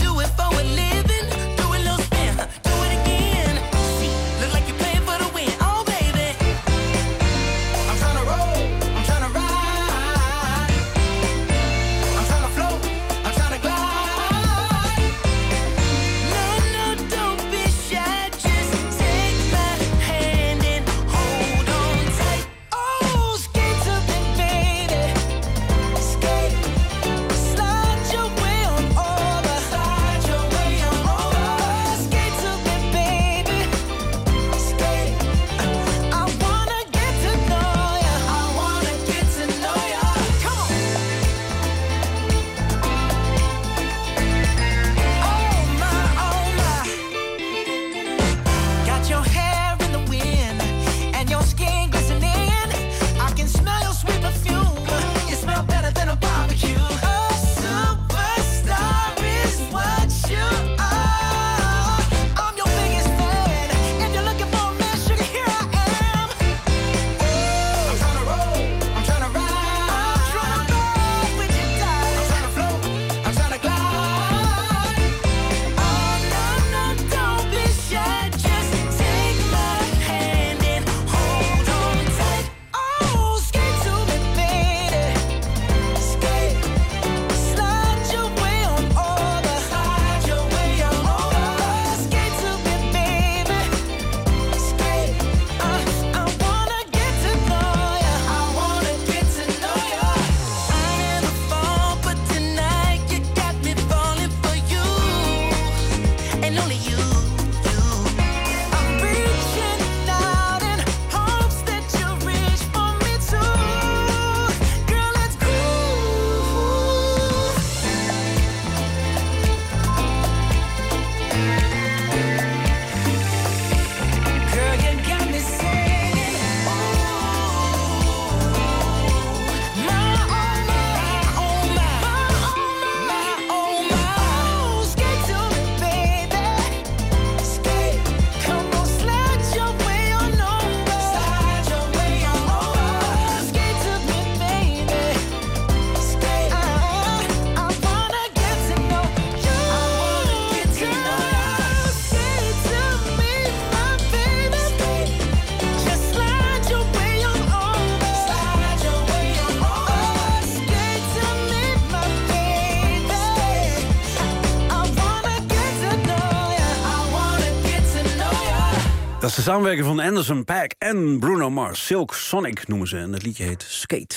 was de samenwerking van Anderson .Paak en Bruno Mars. Silk Sonic noemen ze en het liedje heet Skate.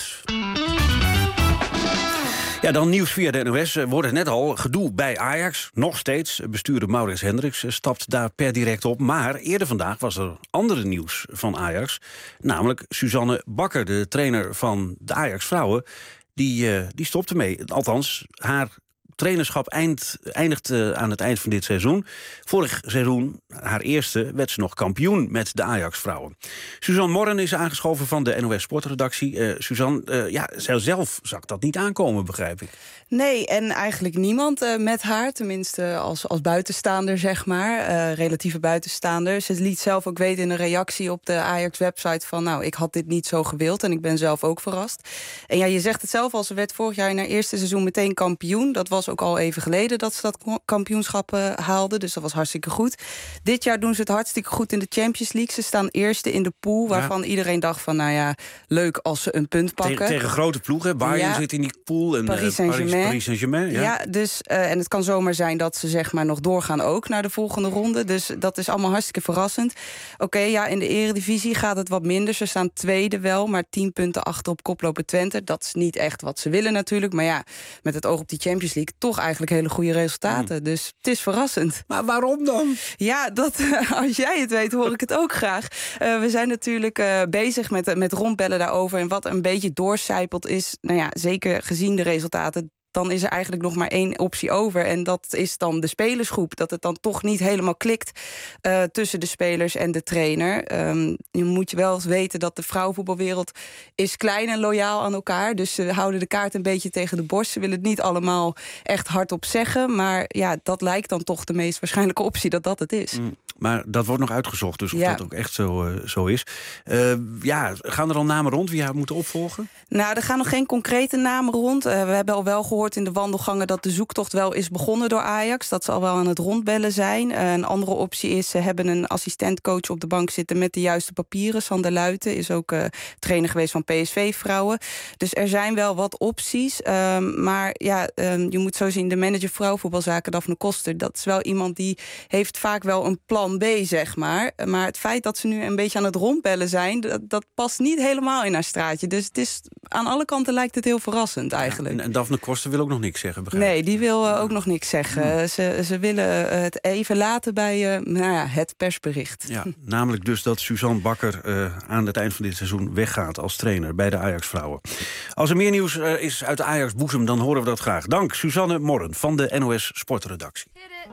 Ja, dan nieuws via de N O S. Wordt het net al gedoe bij Ajax. Nog steeds. Bestuurder Maurits Hendricks stapt daar per direct op. Maar eerder vandaag was er andere nieuws van Ajax. Namelijk Suzanne Bakker, de trainer van de Ajax-vrouwen. Die, uh, die stopt ermee. Althans, haar trainerschap eind, eindigt uh, aan het eind van dit seizoen. Vorig seizoen, haar eerste, werd ze nog kampioen met de Ajax-vrouwen. Suzanne Morren is aangeschoven van de N O S Sportredactie. Uh, Suzanne, uh, ja, zelf zag dat niet aankomen, begrijp ik. Nee, en eigenlijk niemand uh, met haar. Tenminste als, als buitenstaander, zeg maar. Uh, relatieve buitenstaander. Ze liet zelf ook weten in een reactie op de Ajax-website van... nou, ik had dit niet zo gewild en ik ben zelf ook verrast. En ja, je zegt het zelf al, ze werd vorig jaar in haar eerste seizoen meteen kampioen. Dat was ook al even geleden dat ze dat kampioenschap uh, haalde. Dus dat was hartstikke goed. Dit jaar doen ze het hartstikke goed in de Champions League. Ze staan eerste in de pool, waarvan ja. iedereen dacht van... nou ja, leuk als ze een punt pakken. Tegen, tegen grote ploegen, Bayern ja. zit in die pool. En Paris Saint-Germain. Paris, Paris Saint-Germain, ja. ja dus, uh, en het kan zomaar zijn dat ze zeg maar nog doorgaan ook naar de volgende ronde. Dus dat is allemaal hartstikke verrassend. Oké, okay, ja, in de eredivisie gaat het wat minder. Ze staan tweede wel, maar tien punten achter op koploper Twente. Dat is niet echt wat ze willen natuurlijk. Maar ja, met het oog op die Champions League... toch eigenlijk hele goede resultaten. Mm. Dus het is verrassend. Maar waarom dan? Ja, dat, als jij het weet, hoor ik het ook graag. Uh, we zijn natuurlijk uh, bezig met, met rondbellen daarover. En wat een beetje doorcijpelt is... nou ja, zeker gezien de resultaten... dan is er eigenlijk nog maar één optie over. En dat is dan de spelersgroep. Dat het dan toch niet helemaal klikt uh, tussen de spelers en de trainer. Um, je moet je wel eens weten dat de vrouwenvoetbalwereld is klein en loyaal aan elkaar. Dus ze houden de kaart een beetje tegen de borst. Ze willen het niet allemaal echt hardop zeggen. Maar ja, dat lijkt dan toch de meest waarschijnlijke optie dat dat het is. Mm, maar dat wordt nog uitgezocht, dus of ja. dat ook echt zo, uh, zo is. Uh, ja, gaan er al namen rond wie haar moeten opvolgen? Nou, er gaan nog geen concrete namen rond. Uh, we hebben al wel gehoord in de wandelgangen dat de zoektocht wel is begonnen door Ajax. Dat zal wel aan het rondbellen zijn. Uh, een andere optie is, ze hebben een assistentcoach op de bank zitten met de juiste papieren. Sander Luiten is ook uh, trainer geweest van P S V-vrouwen. Dus er zijn wel wat opties. Um, maar ja, um, je moet zo zien, de manager vrouwenvoetbalzaken, Daphne Koster, dat is wel iemand die heeft vaak wel een plan B, zeg maar. Maar het feit dat ze nu een beetje aan het rondbellen zijn, dat, dat past niet helemaal in haar straatje. Dus het is, aan alle kanten lijkt het heel verrassend eigenlijk. Ja, en, en Daphne Koster wil ook nog niks zeggen, begrijp ik? Nee, die wil uh, ook nog niks zeggen. Hmm. Ze, ze willen uh, het even laten bij uh, nou ja, het persbericht. Ja, namelijk dus dat Suzanne Bakker uh, aan het eind van dit seizoen weggaat als trainer bij de Ajax-vrouwen. Als er meer nieuws uh, is uit de Ajax-boezem, dan horen we dat graag. Dank, Suzanne Morren van de N O S Sportredactie.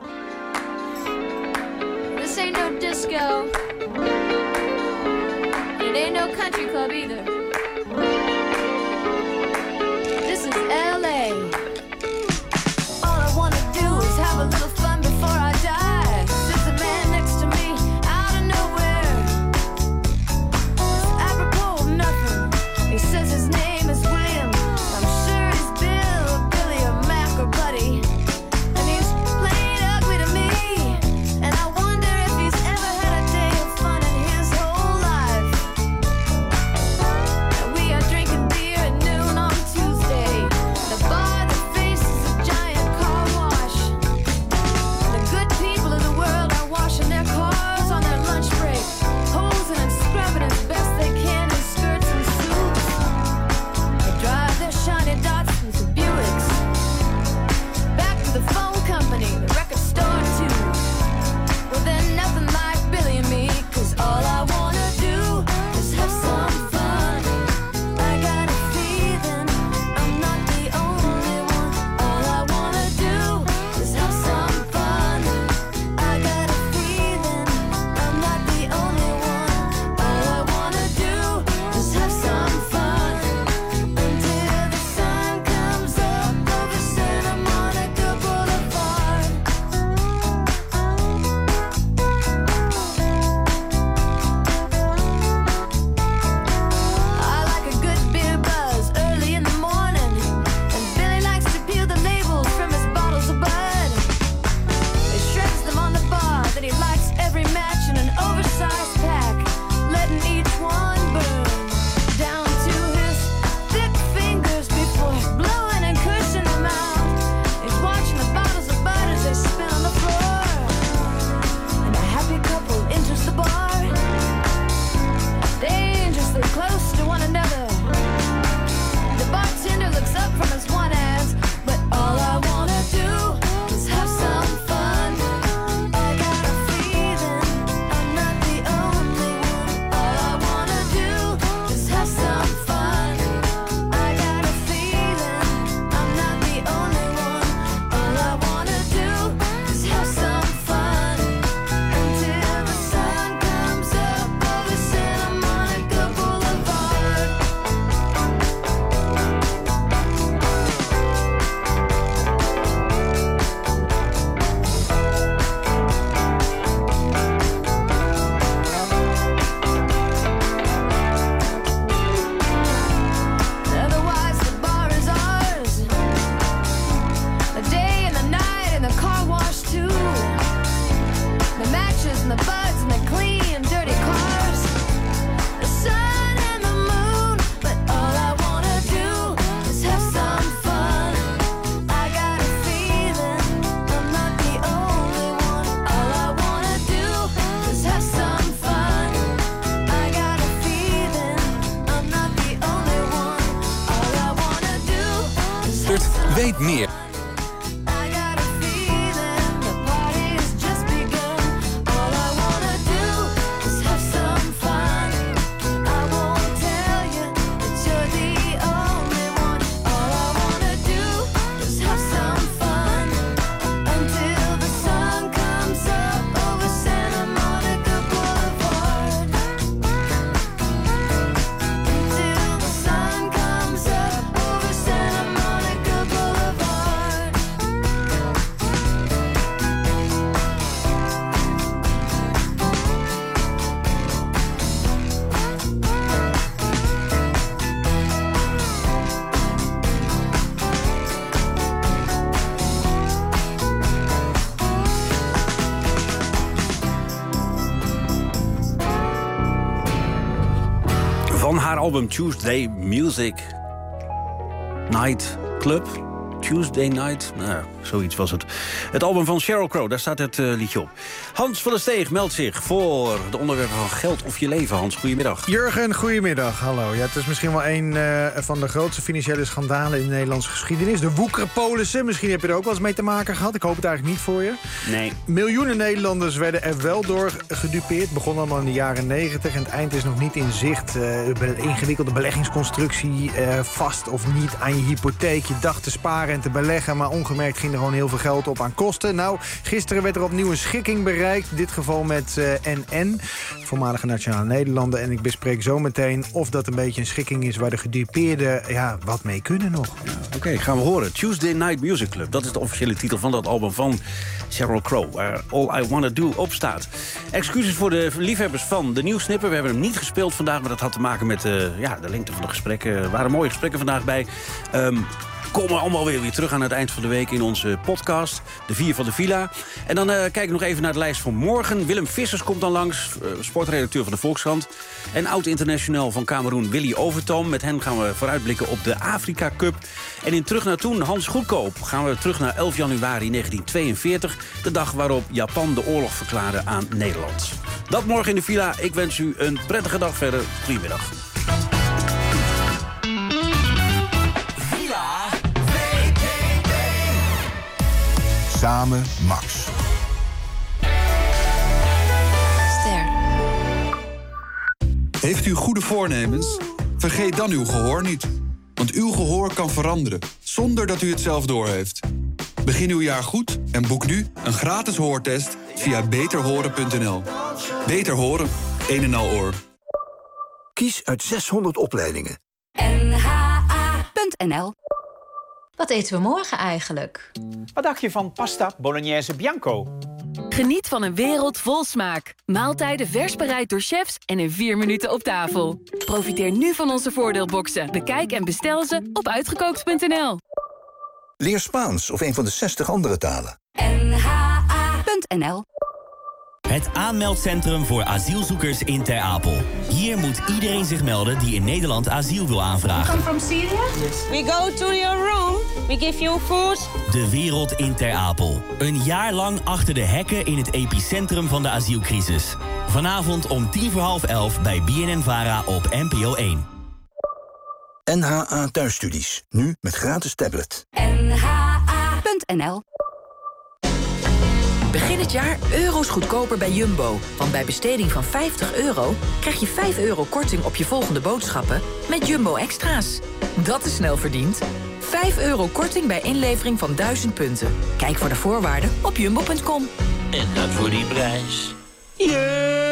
This ain't no disco. It ain't no country club either. This is L A. All I wanna do is have a little fun before I die. There's a man next to me, out of nowhere. It's apropos of nothing. He says his name is William. I'm sure he's Bill or Billy or Mac or Buddy. And he's playing ugly to me. And I wonder if he's ever had a day of fun in his whole life. Weet meer. Van haar album Tuesday Music Night Club. Tuesday Night, nou, zoiets was het. Het album van Sheryl Crow, daar staat het uh, liedje op. Hans van der Steeg meldt zich voor de onderwerpen van geld of je leven. Hans, goedemiddag. Jurgen, goedemiddag. Hallo. Ja, het is misschien wel een uh, van de grootste financiële schandalen in de Nederlandse geschiedenis. De woekerpolissen, misschien heb je er ook wel eens mee te maken gehad. Ik hoop het eigenlijk niet voor je. Nee. Miljoenen Nederlanders werden er wel door gedupeerd. Het begon allemaal in de jaren negentig en het eind is nog niet in zicht. Uh, ingewikkelde beleggingsconstructie, uh, vast of niet aan je hypotheek. Je dacht te sparen en te beleggen, maar ongemerkt ging er gewoon heel veel geld op aan kosten. Nou, gisteren werd er opnieuw een schikking bereikt. In dit geval met uh, N N, voormalige Nationale Nederlanden. En ik bespreek zo meteen of dat een beetje een schikking is waar de gedupeerden ja, wat mee kunnen nog. Ja, Oké, okay, gaan we horen. Tuesday Night Music Club. Dat is de officiële titel van dat album van Sheryl Crow, waar All I Wanna Do op staat. Excuses voor de liefhebbers van de nieuwsnipper. We hebben hem niet gespeeld vandaag, maar dat had te maken met uh, ja, de lengte van de gesprekken. Er waren mooie gesprekken vandaag bij. Um, Komen we allemaal weer, weer terug aan het eind van de week in onze podcast. De vier van de Villa. En dan uh, kijken we nog even naar de lijst van morgen. Willem Vissers komt dan langs, uh, sportredacteur van de Volkskrant. En oud-international van Kameroen Willy Overtoom. Met hen gaan we vooruitblikken op de Afrika Cup. En in Terug naar Toen, Hans Goedkoop, gaan we terug naar elf januari negentien tweeënveertig. De dag waarop Japan de oorlog verklaarde aan Nederland. Dat morgen in de Villa. Ik wens u een prettige dag verder. Goedemiddag. Samen Max. Ster. Heeft u goede voornemens? Vergeet dan uw gehoor niet. Want uw gehoor kan veranderen, zonder dat u het zelf doorheeft. Begin uw jaar goed en boek nu een gratis hoortest via beter horen punt n l. Beter horen, een en al oor. Kies uit zeshonderd opleidingen. N H A punt N L. Wat eten we morgen eigenlijk? Wat dacht je van pasta bolognese bianco? Geniet van een wereld vol smaak. Maaltijden vers bereid door chefs en in vier minuten op tafel. Profiteer nu van onze voordeelboxen. Bekijk en bestel ze op uitgekookt punt n l. Leer Spaans of een van de zestig andere talen. N H A punt N L. Het aanmeldcentrum voor asielzoekers in Ter Apel. Hier moet iedereen zich melden die in Nederland asiel wil aanvragen. Come from Syria? Yes. We go to your room. We give you food. De wereld in Ter Apel. Een jaar lang achter de hekken in het epicentrum van de asielcrisis. Vanavond om tien voor half elf bij B N N-Vara op N P O één. N H A Thuisstudies. Nu met gratis tablet. N H A punt N L. Begin het jaar euro's goedkoper bij Jumbo. Want bij besteding van vijftig euro krijg je vijf euro korting op je volgende boodschappen met Jumbo Extra's. Dat is snel verdiend. vijf euro korting bij inlevering van duizend punten. Kijk voor de voorwaarden op jumbo punt com. En dat voor die prijs. Yeah!